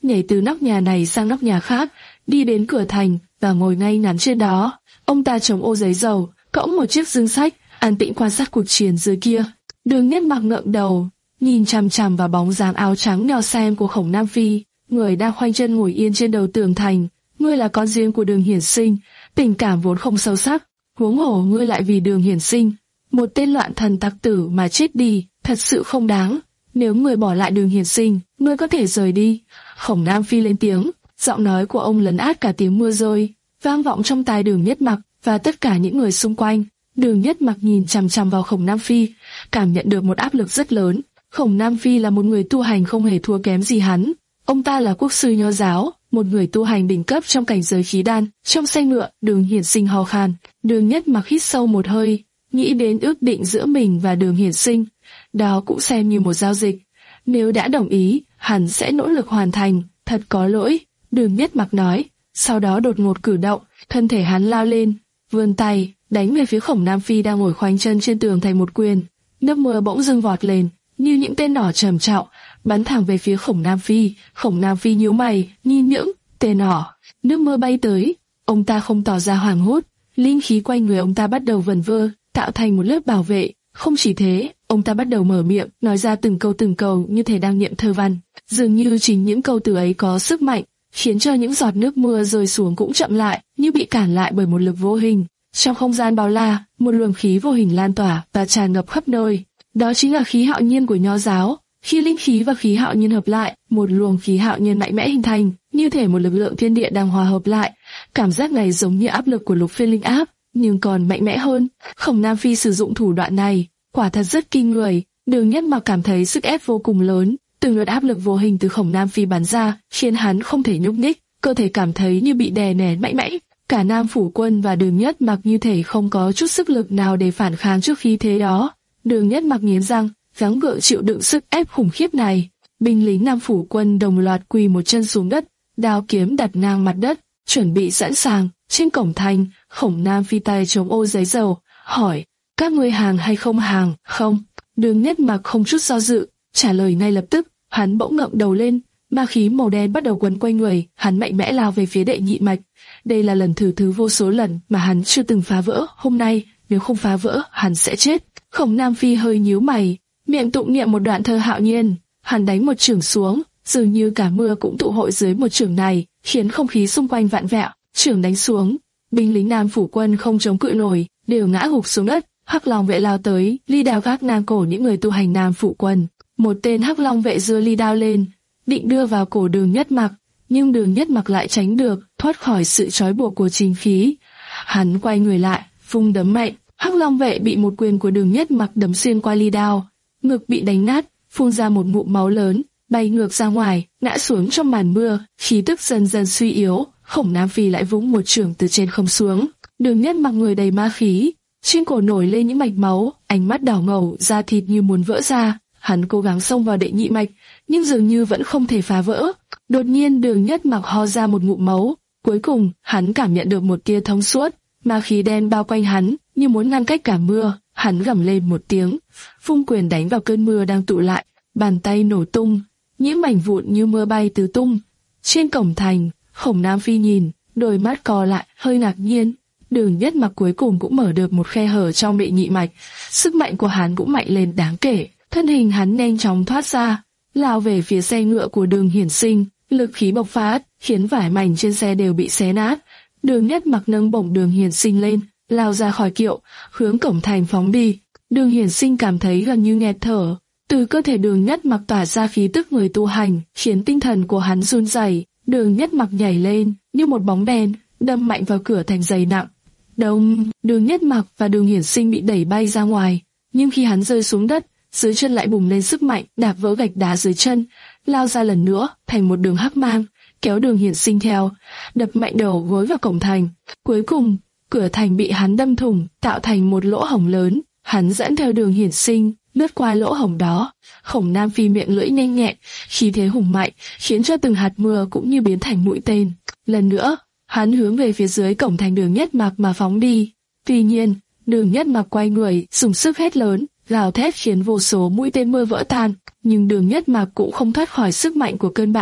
nhảy từ nóc nhà này sang nóc nhà khác, đi đến cửa thành và ngồi ngay ngắn trên đó. Ông ta chống ô giấy dầu, cõng một chiếc dương sách, an tĩnh quan sát cuộc chiến dưới kia. Đường Nhất Mặc ngẩng đầu, nhìn chằm chằm vào bóng dáng áo trắng nho xem của Khổng Nam Phi, người đang khoanh chân ngồi yên trên đầu tường thành. Ngươi là con riêng của Đường Hiển Sinh, tình cảm vốn không sâu sắc, huống hồ ngươi lại vì Đường Hiển Sinh, một tên loạn thần tặc tử mà chết đi, thật sự không đáng. Nếu ngươi bỏ lại Đường Hiển Sinh, ngươi có thể rời đi. Khổng Nam Phi lên tiếng, giọng nói của ông lấn át cả tiếng mưa rơi, vang vọng trong tai Đường Nhất Mặc và tất cả những người xung quanh. Đường Nhất Mặc nhìn chằm chằm vào Khổng Nam Phi, cảm nhận được một áp lực rất lớn. Khổng Nam Phi là một người tu hành không hề thua kém gì hắn. Ông ta là quốc sư nho giáo, một người tu hành đỉnh cấp trong cảnh giới khí đan. Trong xe ngựa, Đường Hiển Sinh ho khan. Đường Nhất Mặc hít sâu một hơi, nghĩ đến ước định giữa mình và Đường Hiển Sinh. Đó cũng xem như một giao dịch. Nếu đã đồng ý, hắn sẽ nỗ lực hoàn thành. Thật có lỗi, Đường Nhất Mặc nói. Sau đó đột ngột cử động, thân thể hắn lao lên, vươn tay, đánh về phía Khổng Nam Phi đang ngồi khoanh chân trên tường thành một quyền. Nước mưa bỗng dưng vọt lên, như những tên nỏ trầm trọng, bắn thẳng về phía Khổng Nam Phi. Khổng Nam Phi nhíu mày, nhìn những tên nỏ. Nước mưa bay tới, ông ta không tỏ ra hoảng hốt, linh khí quanh người ông ta bắt đầu vần vơ, tạo thành một lớp bảo vệ. Không chỉ thế, ông ta bắt đầu mở miệng, nói ra từng câu từng câu như thể đang niệm thơ văn. Dường như chính những câu từ ấy có sức mạnh, khiến cho những giọt nước mưa rơi xuống cũng chậm lại, như bị cản lại bởi một lực vô hình. Trong không gian bao la, một luồng khí vô hình lan tỏa và tràn ngập khắp nơi. Đó chính là khí hạo nhiên của nho giáo. Khi linh khí và khí hạo nhiên hợp lại, một luồng khí hạo nhiên mạnh mẽ hình thành, như thể một lực lượng thiên địa đang hòa hợp lại. Cảm giác này giống như áp lực của lục phiên linh áp, nhưng còn mạnh mẽ hơn. Khổng Nam Phi sử dụng thủ đoạn này, quả thật rất kinh người. Đường Nhất Mặc cảm thấy sức ép vô cùng lớn, từng đợt áp lực vô hình từ Khổng Nam Phi bắn ra, khiến hắn không thể nhúc nhích, cơ thể cảm thấy như bị đè nén mạnh mẽ. Cả Nam Phủ Quân và Đường Nhất Mặc như thể không có chút sức lực nào để phản kháng trước khí thế đó. Đường Nhất Mặc nghiến răng, gắng gượng chịu đựng sức ép khủng khiếp này. Binh lính Nam Phủ Quân đồng loạt quỳ một chân xuống đất, đao kiếm đặt ngang mặt đất, chuẩn bị sẵn sàng. Trên cổng thành, Khổng Nam Phi tay chống ô giấy dầu, hỏi: các ngươi hàng hay không hàng? Không. Đường Nhất Mặc không chút do dự, trả lời ngay lập tức. Hắn bỗng ngẩng đầu lên, ma khí màu đen bắt đầu quấn quanh người, hắn mạnh mẽ lao về phía Đệ Nhị Mạch. Đây là lần thử thứ vô số lần mà hắn chưa từng phá vỡ. Hôm nay, nếu không phá vỡ, hắn sẽ chết. Khổng Nam Phi hơi nhíu mày, miệng tụng niệm một đoạn thơ hạo nhiên. Hắn đánh một chưởng xuống, dường như cả mưa cũng tụ hội dưới một chưởng này, khiến không khí xung quanh vạn vẹo. Chưởng đánh xuống, binh lính Nam Phủ Quân không chống cự nổi, đều ngã gục xuống đất. Hắc Long vệ lao tới, ly đao gác ngang cổ những người tu hành Nam Phủ Quân. Một tên Hắc Long vệ giơ ly đao lên, định đưa vào cổ Đường Nhất Mặc, nhưng Đường Nhất Mặc lại tránh được, thoát khỏi sự trói buộc của chính khí. Hắn quay người lại, vung đấm mạnh. Hắc Long vệ bị một quyền của Đường Nhất Mặc đấm xuyên qua ly đao, ngực bị đánh nát, phun ra một ngụm máu lớn, bay ngược ra ngoài, ngã xuống trong màn mưa. Khí tức dần dần suy yếu. Khổng Nam Phi lại vung một chưởng từ trên không xuống. Đường Nhất Mặc người đầy ma khí, trên cổ nổi lên những mạch máu, ánh mắt đỏ ngầu, da thịt như muốn vỡ ra. Hắn cố gắng xông vào Đệ Nhị Mạch, nhưng dường như vẫn không thể phá vỡ. Đột nhiên Đường Nhất Mặc ho ra một ngụm máu. Cuối cùng, hắn cảm nhận được một tia thông suốt. Ma khí đen bao quanh hắn, như muốn ngăn cách cả mưa. Hắn gầm lên một tiếng, vung quyền đánh vào cơn mưa đang tụ lại. Bàn tay nổ tung, những mảnh vụn như mưa bay tứ tung. Trên cổng thành, Khổng Nam Phi nhìn, đôi mắt co lại, hơi ngạc nhiên. Đường Nhất Mặc cuối cùng cũng mở được một khe hở trong Đệ Nhị Mạch. Sức mạnh của hắn cũng mạnh lên đáng kể. Thân hình hắn nhanh chóng thoát ra, lao về phía xe ngựa của Đường Hiển Sinh. Lực khí bộc phát, khiến vải mảnh trên xe đều bị xé nát. Đường Nhất Mặc nâng bổng Đường Hiển Sinh lên, lao ra khỏi kiệu, hướng cổng thành phóng đi. Đường Hiển Sinh cảm thấy gần như nghẹt thở. Từ cơ thể Đường Nhất Mặc tỏa ra khí tức người tu hành, khiến tinh thần của hắn run rẩy. Đường Nhất Mặc nhảy lên, như một bóng đen, đâm mạnh vào cửa thành dày nặng. Đông, Đường Nhất Mặc và Đường Hiển Sinh bị đẩy bay ra ngoài. Nhưng khi hắn rơi xuống đất, dưới chân lại bùng lên sức mạnh, đạp vỡ gạch đá dưới chân, lao ra lần nữa thành một đường hắc mang, kéo Đường Hiển Sinh theo, đập mạnh đầu gối vào cổng thành. Cuối cùng, cửa thành bị hắn đâm thủng, tạo thành một lỗ hổng lớn. Hắn dẫn theo Đường Hiển Sinh, lướt qua lỗ hổng đó. Khổng Nam Phi miệng lưỡi nhanh nhẹn, khí thế hùng mạnh, khiến cho từng hạt mưa cũng như biến thành mũi tên. Lần nữa, hắn hướng về phía dưới cổng thành Đường Nhất Mặc mà phóng đi. Tuy nhiên, Đường Nhất Mặc quay người, dùng sức hét lớn, gào thét khiến vô số mũi tên mưa vỡ tan. Nhưng Đường Nhất Mặc cũng không thoát khỏi sức mạnh của cơn bão.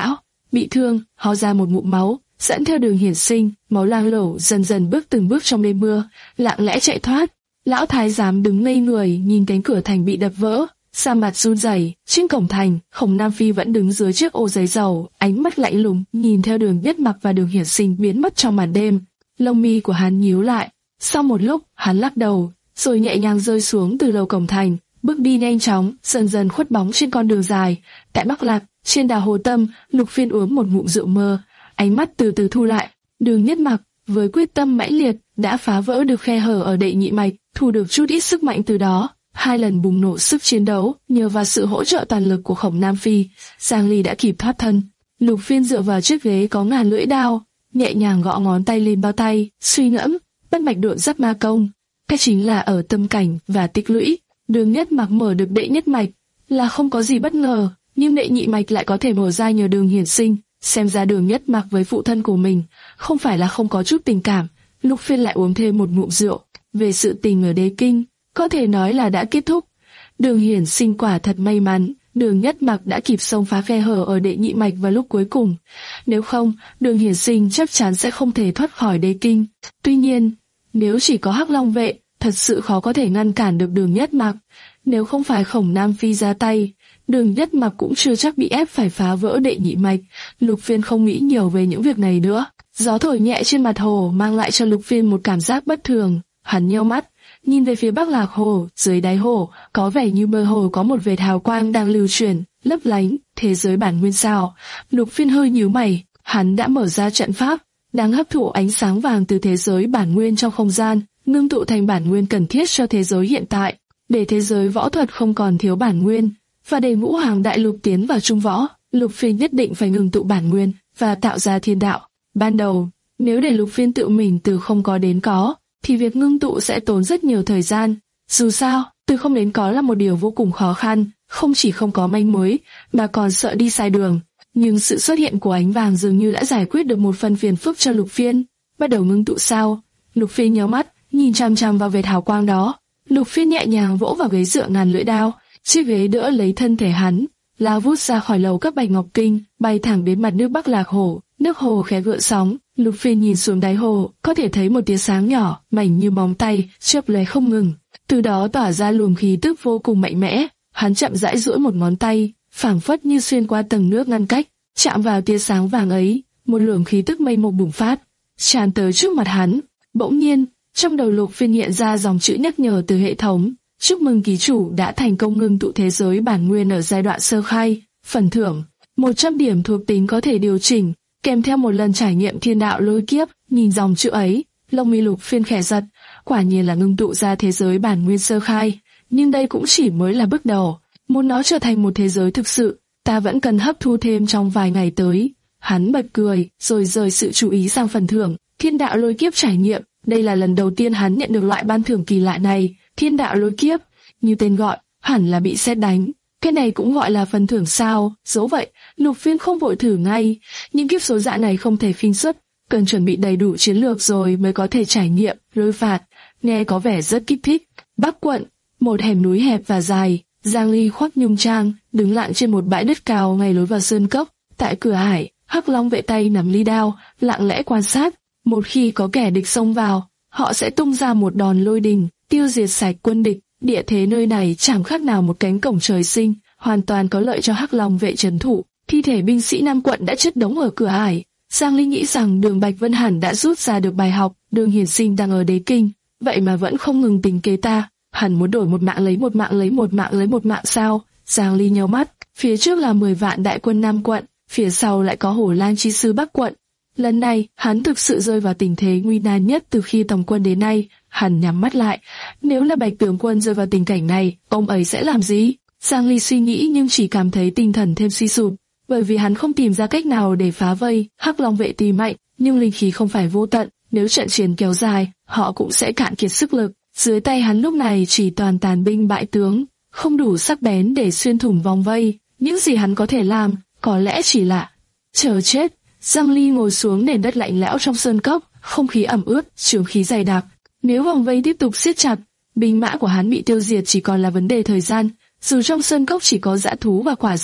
bị thương, ho ra một ngụm máu, dẫn theo Đường Hiển Sinh, máu loang lổ dần dần bước từng bước trong đêm mưa, lặng lẽ chạy thoát. Lão thái giám đứng ngây người nhìn cánh cửa thành bị đập vỡ, sa mặt run rẩy. Trên cổng thành, Khổng Nam Phi vẫn đứng dưới chiếc ô giấy dầu, ánh mắt lạnh lùng nhìn theo Đường Nhất Mặc và Đường Hiển Sinh biến mất trong màn đêm. Lông mi của hắn nhíu lại. Sau một lúc, hắn lắc đầu, rồi nhẹ nhàng rơi xuống từ lầu cổng thành, bước đi nhanh chóng, dần dần khuất bóng trên con đường dài. Tại Bắc Lạc, trên đảo Hồ Tâm, Lục Phiên uống một ngụm rượu mơ, ánh mắt từ từ thu lại. Đường Nhất Mặc với quyết tâm mãnh liệt đã phá vỡ được khe hở ở đệ nhị mạch, thu được chút ít sức mạnh từ đó. Hai lần bùng nổ sức chiến đấu, nhờ vào sự hỗ trợ toàn lực của Khổng Nam Phi, Giang Ly đã kịp thoát thân. Lục Phiên dựa vào chiếc ghế có ngàn lưỡi đao, nhẹ nhàng gõ ngón tay lên bao tay, suy ngẫm, bất mạch độn giáp ma công, cái chính là ở tâm cảnh và tích lũy. Đường Nhất Mặc mở được đệ nhất mạch là không có gì bất ngờ, nhưng đệ nhị mạch lại có thể mở ra nhờ Đường Hiển Sinh. Xem ra Đường Nhất Mặc với phụ thân của mình không phải là không có chút tình cảm. Lục Phiên lại uống thêm một ngụm rượu. Về sự tình ở Đế Kinh, có thể nói là đã kết thúc. Đường Hiển Sinh quả thật may mắn, Đường Nhất Mặc đã kịp xông phá khe hở ở đệ nhị mạch vào lúc cuối cùng. Nếu không, Đường Hiển Sinh chắc chắn sẽ không thể thoát khỏi Đế Kinh. Tuy nhiên, nếu chỉ có Hắc Long vệ, thật sự khó có thể ngăn cản được Đường Nhất Mặc. Nếu không phải Khổng Nam Phi ra tay, Đường Nhất Mặc cũng chưa chắc bị ép phải phá vỡ đệ nhị mạch. Lục Phiên không nghĩ nhiều về những việc này nữa. Gió thổi nhẹ trên mặt hồ mang lại cho Lục Phiên một cảm giác bất thường. Hắn nheo mắt, nhìn về phía Bắc Lạc Hồ, dưới đáy hồ có vẻ như mơ hồ có một vệt hào quang đang lưu chuyển, lấp lánh. Thế giới bản nguyên sao? Lục Phiên hơi nhíu mày. Hắn đã mở ra trận pháp, đang hấp thụ ánh sáng vàng từ thế giới bản nguyên trong không gian, ngưng tụ thành bản nguyên cần thiết cho thế giới hiện tại, để thế giới võ thuật không còn thiếu bản nguyên, và để ngũ hoàng đại lục tiến vào trung võ. Lục Phiên nhất định phải ngưng tụ bản nguyên và tạo ra thiên đạo. Ban đầu, nếu để Lục Phiên tự mình từ không có đến có, thì việc ngưng tụ sẽ tốn rất nhiều thời gian. Dù sao, từ không đến có là một điều vô cùng khó khăn, không chỉ không có manh mối, mà còn sợ đi sai đường. Nhưng sự xuất hiện của ánh vàng dường như đã giải quyết được một phần phiền phức cho Lục Phiên. Bắt đầu ngưng tụ sao? Lục Phiên nhíu mắt, nhìn chăm chăm vào vệt hào quang đó. Lục Phiên nhẹ nhàng vỗ vào ghế dựa ngàn lưỡi đao, chiếc ghế đỡ lấy thân thể hắn, lao vút ra khỏi lầu các bạch ngọc kinh, bay thẳng đến mặt nước Bắc Lạc Hồ. Nước hồ khẽ gợn sóng, Lục Phiên nhìn xuống đáy hồ, có thể thấy một tia sáng nhỏ, mảnh như móng tay, chớp lóe không ngừng. Từ đó tỏa ra luồng khí tức vô cùng mạnh mẽ. Hắn chậm rãi duỗi một ngón tay, phảng phất như xuyên qua tầng nước ngăn cách, chạm vào tia sáng vàng ấy, một luồng khí tức mây mộc bùng phát, tràn tới trước mặt hắn. Bỗng nhiên, trong đầu Lục Phiên hiện ra dòng chữ nhắc nhở từ hệ thống: chúc mừng ký chủ đã thành công ngưng tụ thế giới bản nguyên ở giai đoạn sơ khai. Phần thưởng: một trăm điểm thuộc tính có thể điều chỉnh, kèm theo một lần trải nghiệm thiên đạo lôi kiếp. Nhìn dòng chữ ấy, lông mi Lục Phiên khẽ giật. Quả nhiên là ngưng tụ ra thế giới bản nguyên sơ khai, nhưng đây cũng chỉ mới là bước đầu. Muốn nó trở thành một thế giới thực sự, ta vẫn cần hấp thu thêm trong vài ngày tới. Hắn bật cười, rồi rời sự chú ý sang phần thưởng: thiên đạo lôi kiếp trải nghiệm. Đây là lần đầu tiên hắn nhận được loại ban thưởng kỳ lạ này. Thiên đạo lôi kiếp, như tên gọi, hẳn là bị sét đánh. Cái này cũng gọi là phần thưởng sao? Dẫu vậy, Lục Phiên không vội thử ngay. Những kiếp số dạ này không thể khinh suất, cần chuẩn bị đầy đủ chiến lược rồi mới có thể trải nghiệm. Lôi phạt, nghe có vẻ rất kích thích. Bắc quận, một hẻm núi hẹp và dài. Giang Ly khoác nhung trang, đứng lặng trên một bãi đất cao ngay lối vào sơn cốc. Tại cửa ải, Hắc Long vệ tay nắm ly đao, lặng lẽ quan sát. Một khi có kẻ địch xông vào, họ sẽ tung ra một đòn lôi đình, tiêu diệt sạch quân địch. Địa thế nơi này chẳng khác nào một cánh cổng trời sinh, hoàn toàn có lợi cho Hắc Long vệ trấn thủ. Thi thể binh sĩ Nam quận đã chất đống ở cửa ải. Giang Ly nghĩ rằng Đường Bạch Vân hẳn đã rút ra được bài học. Đường Hiển Sinh đang ở Đế Kinh, vậy mà vẫn không ngừng tính kế ta. Hẳn muốn đổi một mạng lấy một mạng lấy một mạng lấy một mạng sao? Giang Ly nhíu mắt. Phía trước là mười vạn đại quân Nam quận, phía sau lại có Hổ Lang chi sư Bắc quận. Lần này, hắn thực sự rơi vào tình thế nguy nan nhất từ khi tổng quân đến nay. Hắn nhắm mắt lại. Nếu là Bạch tướng quân rơi vào tình cảnh này, ông ấy sẽ làm gì? Giang Ly suy nghĩ nhưng chỉ cảm thấy tinh thần thêm suy sụp, bởi vì hắn không tìm ra cách nào để phá vây. Hắc Long vệ tuy mạnh, nhưng linh khí không phải vô tận. Nếu trận chiến kéo dài, họ cũng sẽ cạn kiệt sức lực. Dưới tay hắn lúc này chỉ toàn tàn binh bại tướng, không đủ sắc bén để xuyên thủng vòng vây. Những gì hắn có thể làm, có lẽ chỉ là chờ chết. Giang Ly ngồi xuống nền đất lạnh lẽo trong sơn cốc, không khí ẩm ướt, trường khí dày đặc. Nếu vòng vây tiếp tục siết chặt, binh mã của hắn bị tiêu diệt chỉ còn là vấn đề thời gian. Dù trong sơn cốc chỉ có dã thú và quả dại,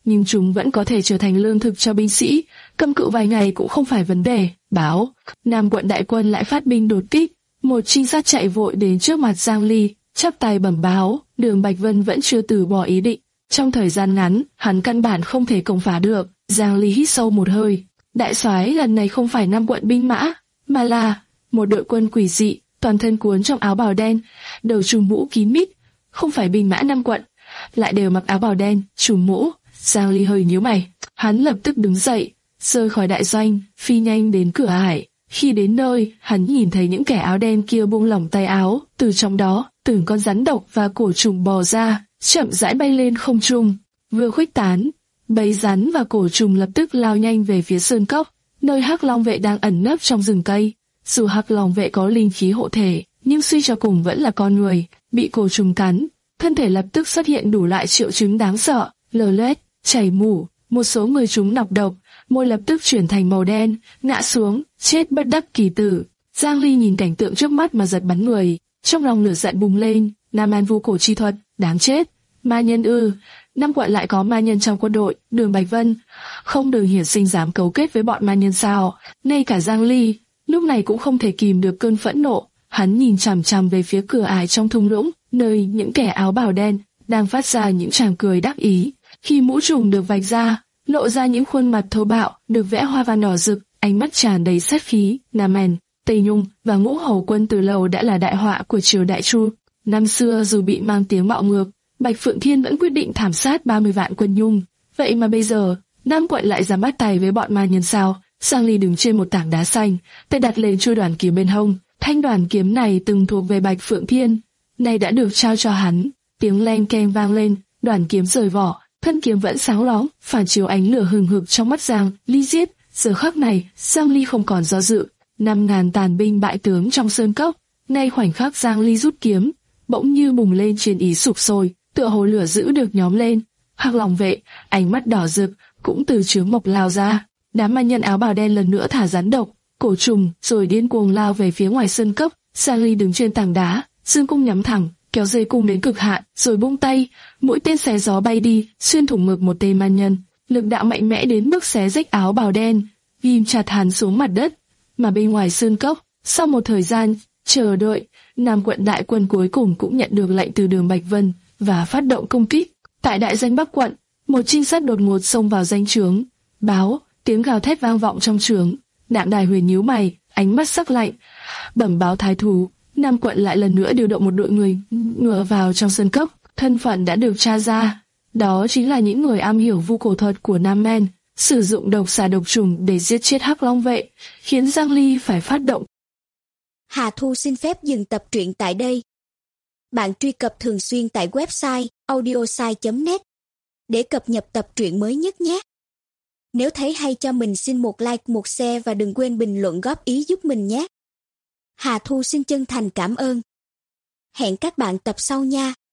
nhưng chúng vẫn có thể trở thành lương thực cho binh sĩ, cầm cự vài ngày cũng không phải vấn đề. Báo, Nam quận đại quân lại phát binh đột kích. Một trinh sát chạy vội đến trước mặt Giang Ly, chắp tay bẩm báo, Đường Bạch Vân vẫn chưa từ bỏ ý định. Trong thời gian ngắn, hắn căn bản không thể công phá được. Giang Ly hít sâu một hơi. Đại soái, lần này không phải Nam quận binh mã, mà là một đội quân quỷ dị, toàn thân cuốn trong áo bào đen, đầu trùm mũ kín mít. Không phải binh mã Nam quận, lại đều mặc áo bào đen, trùm mũ. Giang Ly hơi nhíu mày, hắn lập tức đứng dậy, rời khỏi đại doanh, phi nhanh đến cửa ải. Khi đến nơi, hắn nhìn thấy những kẻ áo đen kia buông lỏng tay áo, từ trong đó, từng con rắn độc và cổ trùng bò ra, chậm rãi bay lên không trung, vừa khuếch tán, bầy rắn và cổ trùng lập tức lao nhanh về phía sơn cốc, nơi Hắc Long vệ đang ẩn nấp trong rừng cây. Dù Hắc Long vệ có linh khí hộ thể, nhưng suy cho cùng vẫn là con người, bị cổ trùng cắn, thân thể lập tức xuất hiện đủ loại triệu chứng đáng sợ, lở loét, chảy mủ, một số người chúng nọc độc, môi lập tức chuyển thành màu đen, ngã xuống, chết bất đắc kỳ tử. Giang Ly nhìn cảnh tượng trước mắt mà giật bắn người, trong lòng lửa giận bùng lên. Nam An vu cổ chi thuật, đáng chết, ma nhân ư? Năm quận lại có ma nhân trong quân đội. Đường Bạch Vân, không Đường Hiển Sinh dám cấu kết với bọn ma nhân sao? Ngay cả Giang Ly lúc này cũng không thể kìm được cơn phẫn nộ, hắn nhìn chằm chằm về phía cửa ải trong thung lũng, nơi những kẻ áo bào đen đang phát ra những tràng cười đắc ý. Khi mũ trùm được vạch ra, lộ ra những khuôn mặt thô bạo, được vẽ hoa văn đỏ rực, ánh mắt tràn đầy sát khí. Nam An, Tây Nhung và Ngũ Hầu quân từ lâu đã là đại họa của triều Đại Chu. Năm xưa dù bị mang tiếng bạo ngược, Bạch Phượng Thiên vẫn quyết định thảm sát ba mươi vạn quân Nhung. Vậy mà bây giờ, Nam quận lại dám bắt tay với bọn ma nhân sao? Giang Ly đứng trên một tảng đá xanh, tay đặt lên chuôi đoàn kiếm bên hông. Thanh đoàn kiếm này từng thuộc về Bạch Phượng Thiên, nay đã được trao cho hắn. Tiếng leng keng vang lên, đoàn kiếm rời vỏ, thân kiếm vẫn sáng lóng, phản chiếu ánh lửa hừng hực trong mắt Giang Ly giết. Giờ khắc này, Giang Ly không còn do dự. Năm ngàn tàn binh bại tướng trong sơn cốc, ngay khoảnh khắc Giang Ly rút kiếm, bỗng như bùng lên chiến ý sục sôi, tựa hồ lửa dữ được nhóm lên. Hắc Long vệ, ánh mắt đỏ rực, cũng từ trướng mộc lao ra. Đám ma nhân áo bào đen lần nữa thả rắn độc, cổ trùng, rồi điên cuồng lao về phía ngoài sơn cốc. Giang Ly đứng trên tảng đá, dương cung nhắm thẳng, kéo dây cung đến cực hạn, rồi buông tay, mũi tên xé gió bay đi, xuyên thủng ngực một tên ma nhân. Lực đạo mạnh mẽ đến mức xé rách áo bào đen, ghim chặt hắn xuống mặt đất. Mà bên ngoài sơn cốc, sau một thời gian chờ đợi, Nam quận đại quân cuối cùng cũng nhận được lệnh từ Đường Bạch Vân và phát động công kích. Tại đại doanh Bắc quận, một trinh sát đột ngột xông vào doanh trướng. Báo, tiếng gào thét vang vọng trong trướng. Đặng Đài Huyền nhíu mày, ánh mắt sắc lạnh, bẩm báo thái thú, Nam quận lại lần nữa điều động một đội người ngựa vào trong sơn cốc. Thân phận đã được tra ra, đó chính là những người am hiểu vu cổ thuật của Nam Men, sử dụng độc xà độc trùng để giết chết Hắc Long vệ, khiến Giang Ly phải phát động. Hà Thu xin phép dừng tập truyện tại đây. Bạn truy cập thường xuyên tại website audiosai chấm net để cập nhật tập truyện mới nhất nhé. Nếu thấy hay cho mình xin một like, một share và đừng quên bình luận góp ý giúp mình nhé. Hà Thu xin chân thành cảm ơn. Hẹn các bạn tập sau nha.